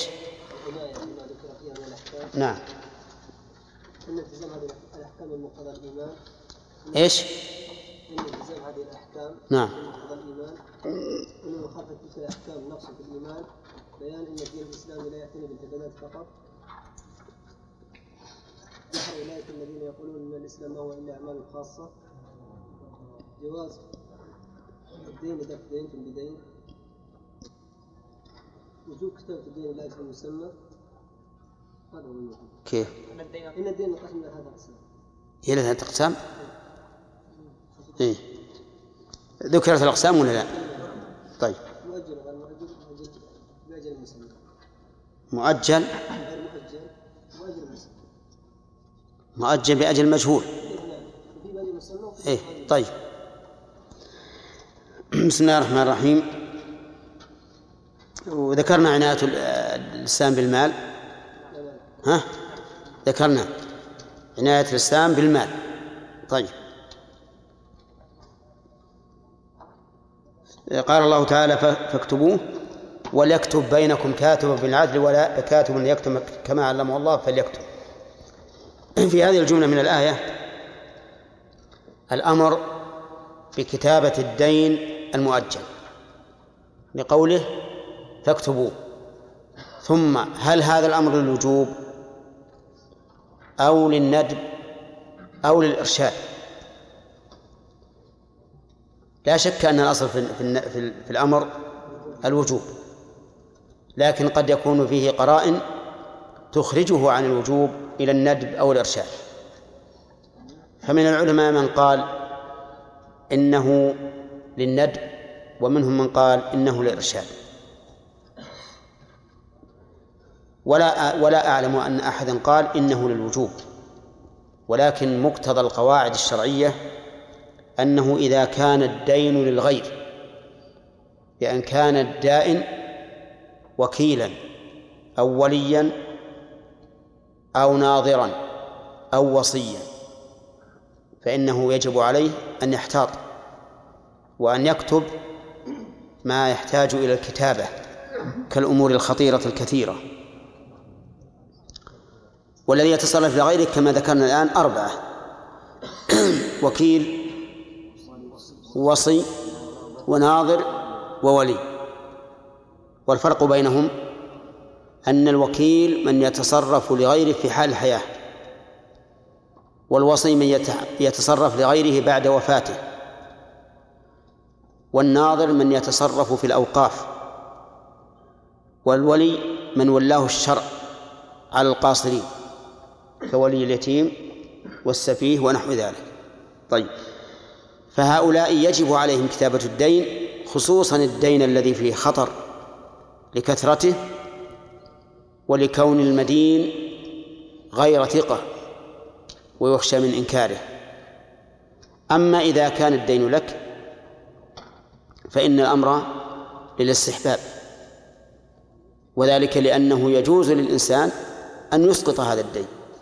نعم. إن التزام هذه الأحكام بمقتضى الإيمان. ايش؟ إن التزام هذه الأحكام نعم بمقتضى الإيمان. إن مخالفة تلك الأحكام نقص في الإيمان بيان أن الدين الإسلامي لا يعتني بالعبادات فقط. ذكر أولئك الذين يقولون أن الإسلام ما هو إلا أعمال خاصة. جواز الدين إذا دينتم بدين. وجوب كتابة الدين لا يكون مسمى. هذا هو الموضوع. كيف؟ إن الدين انقسم إلى هذا الأقسام. إلى ثلاثة أقسام؟ إيه. ذكرت الأقسام ولا لا؟ طيب. مؤجل غير مؤجل بأجل المسمى. مؤجل غير مؤجل وأجل المسمى. مؤجل بأجل مجهول. وفي بأجل المسمى. إيه. طيب. بسم الله الرحمن الرحيم. وذكرنا عناية الإسلام بالمال. ها؟ ذكرنا عناية الإسلام بالمال. طيب. قال الله تعالى فاكتبوه وليكتب بينكم كاتب بالعدل ولا كاتب يكتب كما علمه الله فليكتب. في هذه الجملة من الآية الأمر بكتابة الدين المؤجل لقوله فاكتبوه. ثم هل هذا الأمر للوجوب أو للندب أو للإرشاد؟ لا شك أن الأصل في الأمر الوجوب، لكن قد يكون فيه قرائن تخرجه عن الوجوب إلى الندب أو الإرشاد. فمن العلماء من قال إنه للندب ومنهم من قال إنه للإرشاد. ولا أعلم أن أحدا قال إنه للوجوب، ولكن مقتضى القواعد الشرعية أنه إذا كان الدين للغير بأن كان الدائن وكيلا أو وليا أو ناظرا أو وصيا فإنه يجب عليه أن يحتاط وأن يكتب ما يحتاج إلى الكتابة كالأمور الخطيرة الكثيرة. والذي يتصرف لغيره كما ذكرنا الآن 4: وكيل ووصي وناظر وولي. والفرق بينهم أن الوكيل من يتصرف لغيره في حال الحياة، والوصي من يتصرف لغيره بعد وفاته، والناظر من يتصرف في الأوقاف، والولي من ولاه الشرع على القاصرين كولي اليتيم والسفيه ونحو ذلك. طيب، فهؤلاء يجب عليهم كتابة الدين، خصوصا الدين الذي فيه خطر لكثرته ولكون المدين غير ثقة ويخشى من إنكاره. أما إذا كان الدين لك فإن الأمر للاستحباب، وذلك لأنه يجوز للإنسان أن يسقط هذا الدين،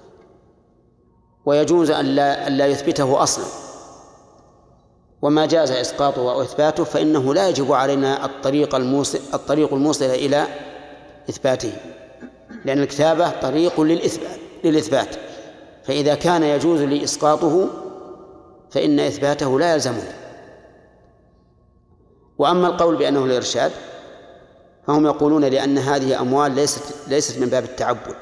ويجوز أن لا يثبته أصلا. وما جاز إسقاطه وإثباته فإنه لا يجب علينا الطريق الموصل إلى إثباته، لأن الكتابة طريق للإثبات. فإذا كان يجوز لي إسقاطه فإن إثباته لا يلزمنا. وأما القول بأنه الإرشاد فهم يقولون لأن هذه أموال ليست من باب التعبد،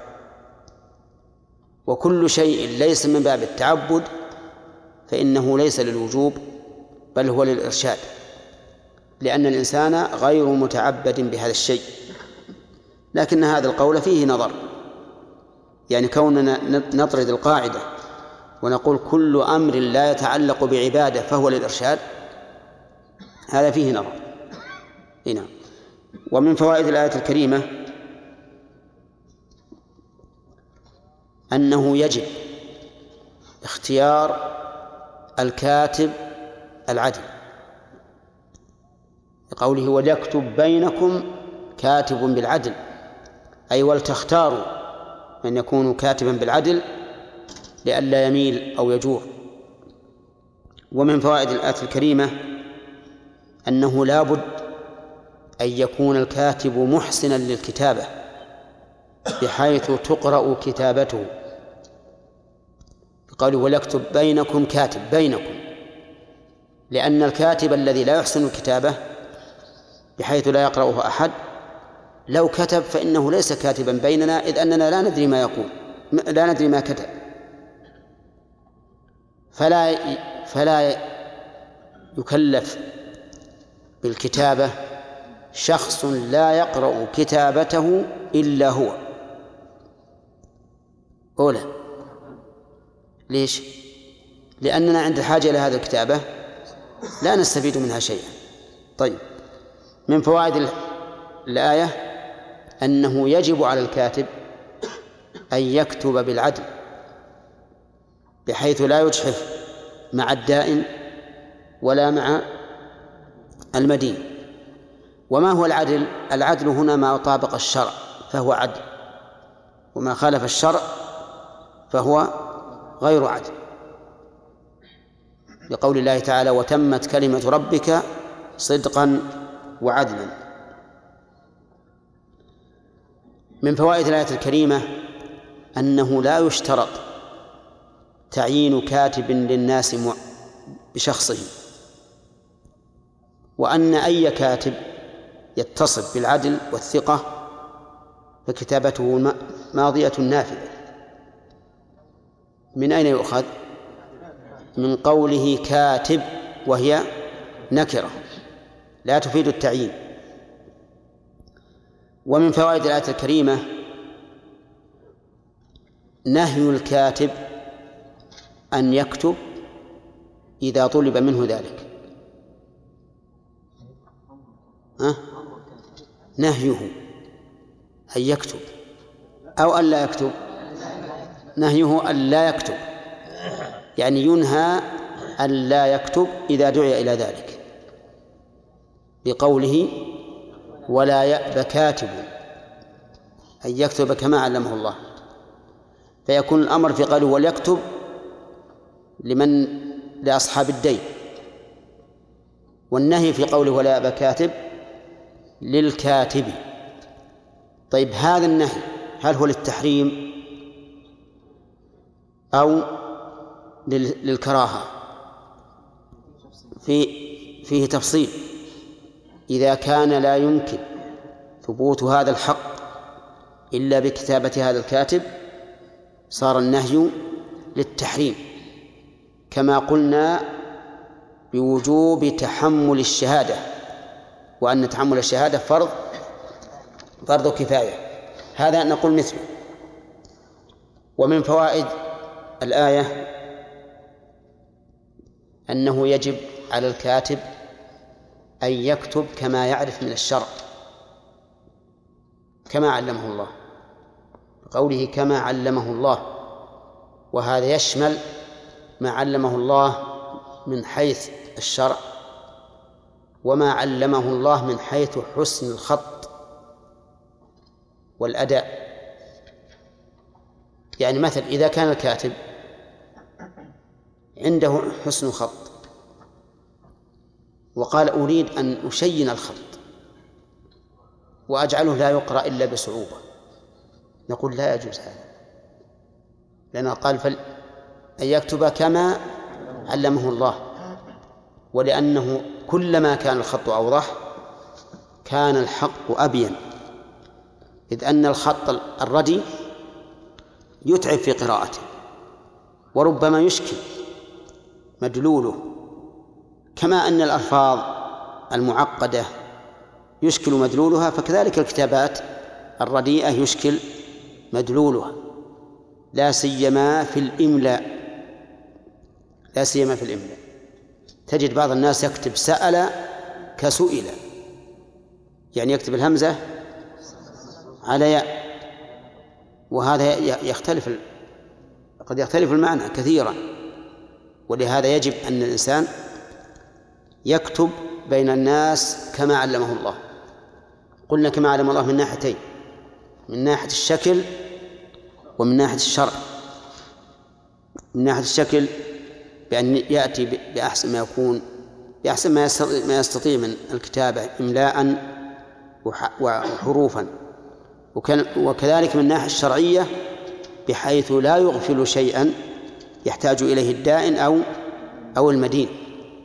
وكل شيء ليس من باب التعبد فإنه ليس للوجوب بل هو للإرشاد، لأن الإنسان غير متعبد بهذا الشيء. لكن هذا القول فيه نظر، يعني كوننا نطرد القاعدة ونقول كل أمر لا يتعلق بعبادة فهو للإرشاد، هذا فيه نظر. هنا ومن فوائد الآية الكريمة أنه يجب اختيار الكاتب العدل، لقوله وليكتب بينكم كاتب بالعدل، أي ولتختاروا من يكون كاتبا بالعدل لئلا يميل أو يجور. ومن فوائد الآية الكريمة أنه لا بد أن يكون الكاتب محسنا للكتابة بحيث تقرأ كتابته، قالوا وليكتب بينكم كاتب بينكم، لأن الكاتب الذي لا يحسن الكتابة بحيث لا يقرأه أحد لو كتب فإنه ليس كاتبا بيننا، إذ أننا لا ندري ما يقول، لا ندري ما كتب، فلا يكلف بالكتابة شخص لا يقرأ كتابته إلا هو. أولى. ليش؟ لأننا عند الحاجة إلى هذه الكتابة لا نستفيد منها شيئا. طيب، من فوائد الآية أنه يجب على الكاتب أن يكتب بالعدل بحيث لا يجحف مع الدائن ولا مع المدين. وما هو العدل؟ العدل هنا ما طابق الشرع فهو عدل، وما خالف الشرع فهو غير عدل، لقول الله تعالى: وتمت كلمة ربك صدقا وعدلا. من فوائد الآية الكريمة أنه لا يشترط تعيين كاتب للناس بشخصه، وأن أي كاتب يتصف بالعدل والثقة فكتابته ماضية نافذة. من أين يؤخذ؟ من قوله كاتب، وهي نكرة لا تفيد التعيين. ومن فوائد الآية الكريمة نهي الكاتب أن يكتب إذا طلب منه ذلك. نهيه أن يكتب أو أن لا يكتب. نهيه أن لا يكتب، يعني ينهى أن لا يكتب إذا دعي إلى ذلك، بقوله: ولا يأب كاتب أن يكتب كما علمه الله. فيكون الأمر في قوله وليكتب لأصحاب الدين، والنهي في قوله ولا يأب كاتب للكاتب. طيب، هذا النهي هل هو للتحريم أو للكراهة؟ فيه تفصيل. إذا كان لا يمكن ثبوت هذا الحق إلا بكتابة هذا الكاتب صار النهي للتحريم، كما قلنا بوجوب تحمل الشهادة، وأن تحمل الشهادة فرض كفاية، هذا نقول مثله. ومن فوائد الآية أنه يجب على الكاتب أن يكتب كما يعرف من الشرع كما علمه الله، قوله كما علمه الله، وهذا يشمل ما علمه الله من حيث الشرع وما علمه الله من حيث حسن الخط والأداء. يعني مثل إذا كان الكاتب عنده حسن خط وقال أريد أن أشين الخط وأجعله لا يقرأ إلا بصعوبة، نقول لا يجوز هذا، لأنه قال أن يكتب كما علمه الله، ولأنه كلما كان الخط أوضح كان الحق أبين، إذ أن الخط الردي يتعب في قراءته وربما يشكل مدلوله، كما أن الألفاظ المعقدة يشكل مدلولها، فكذلك الكتابات الرديئة يشكل مدلولها، لا سيما في الإملاء. تجد بعض الناس يكتب سأل كسئل، يعني يكتب الهمزة على ياء، وهذا قد يختلف المعنى كثيرا، ولهذا يجب أن الإنسان يكتب بين الناس كما علمه الله. قلنا كما علم الله من ناحيتين، من ناحية الشكل ومن ناحية الشرع. من ناحية الشكل بأن يأتي بأحسن ما يكون، بأحسن ما يستطيع من الكتابة إملاء وحروفا، وكذلك من الناحية الشرعية بحيث لا يغفل شيئا يحتاج إليه الدائن أو المدين.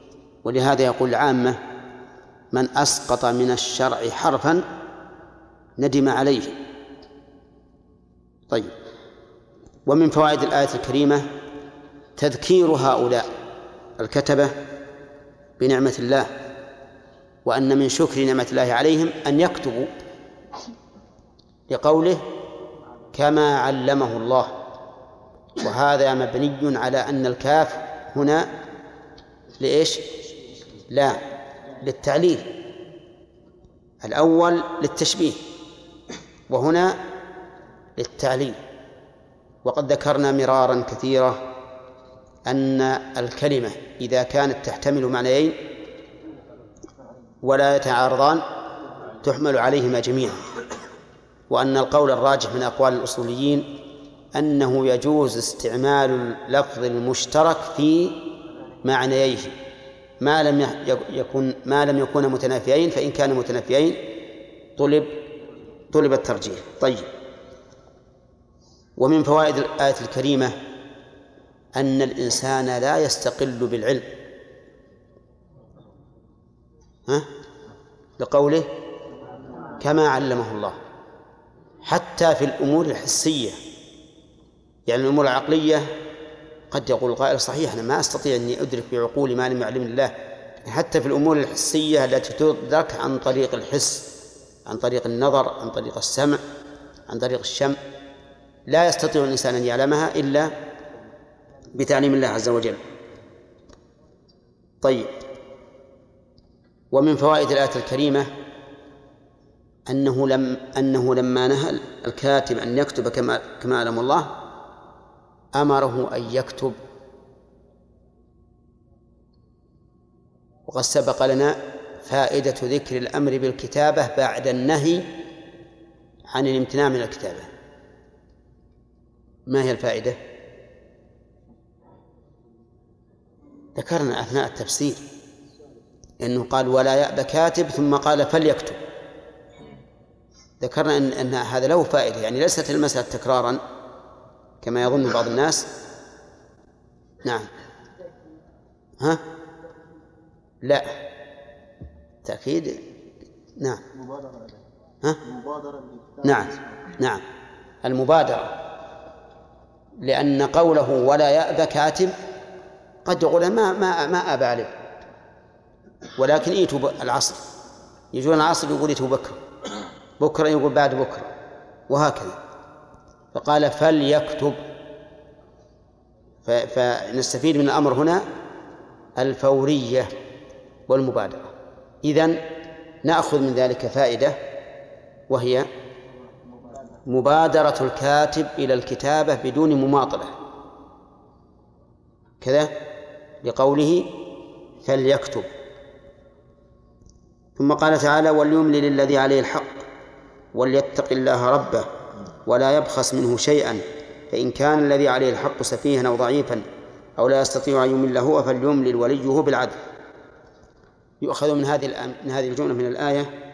ولهذا يقول العامة: من أسقط من الشرع حرفا ندم عليه. طيب، ومن فوائد الآية الكريمة تذكير هؤلاء الكتبة بنعمة الله، وأن من شكر نعمة الله عليهم أن يكتبوا، لقوله كما علمه الله، وهذا مبني على أن الكاف هنا لإيش؟ لا، للتعليل، الأول للتشبيه وهنا للتعليل. وقد ذكرنا مرارا كثيرا أن الكلمة إذا كانت تحتمل معنيين ولا يتعارضان تحمل عليهما جميعا، وأن القول الراجح من أقوال الأصوليين أنه يجوز استعمال اللفظ المشترك في معنييه ما لم يكون متنافيين، فإن كان متنافيين طلب الترجيح. طيب، ومن فوائد الآية الكريمة أن الإنسان لا يستقل بالعلم، لقوله كما علمه الله، حتى في الأمور الحسية. يعني الأمور العقلية قد يقول القائل صحيح أنا ما أستطيع أني أدرك بعقولي ما لم يعلم الله، حتى في الأمور الحسية التي تدرك عن طريق الحس، عن طريق النظر، عن طريق السمع، عن طريق الشم، لا يستطيع الإنسان أن يعلمها إلا بتعليم الله عز وجل. طيب، ومن فوائد الآية الكريمة أنه لما نهى الكاتب أن يكتب كما علم الله أمره أن يكتب. وقد سبق لنا فائدة ذكر الأمر بالكتابة بعد النهي عن الامتناع من الكتابة. ما هي الفائدة؟ ذكرنا أثناء التفسير أنه قال ولا يأبى كاتب ثم قال فليكتب. ذكرنا أن هذا له فائدة، يعني ليست المسألة تكرارا كما يظن بعض الناس. نعم، لا، تأكيد. نعم، نعم، المبادرة، لأن قوله ولا يأبى كاتب قد يقول ما أبى عليه، ولكن إيتوا العصر، يجون العصر يقول إيتوا بكرة يقول بعد بكرة، وهكذا. فقال فليكتب، فنستفيد من الأمر هنا الفورية والمبادرة. إذن نأخذ من ذلك فائدة، وهي مبادرة الكاتب إلى الكتابة بدون مماطلة كذا، لقوله فليكتب. ثم قال تعالى وليملل الذي عليه الحق وليتق الله ربه ولا يبخس منه شيئا، فإن كان الذي عليه الحق سفيها أو ضعيفا أو لا يستطيع أن يمل هو فليملل وليه بالعدل. يؤخذ من هذه الجملة من الآية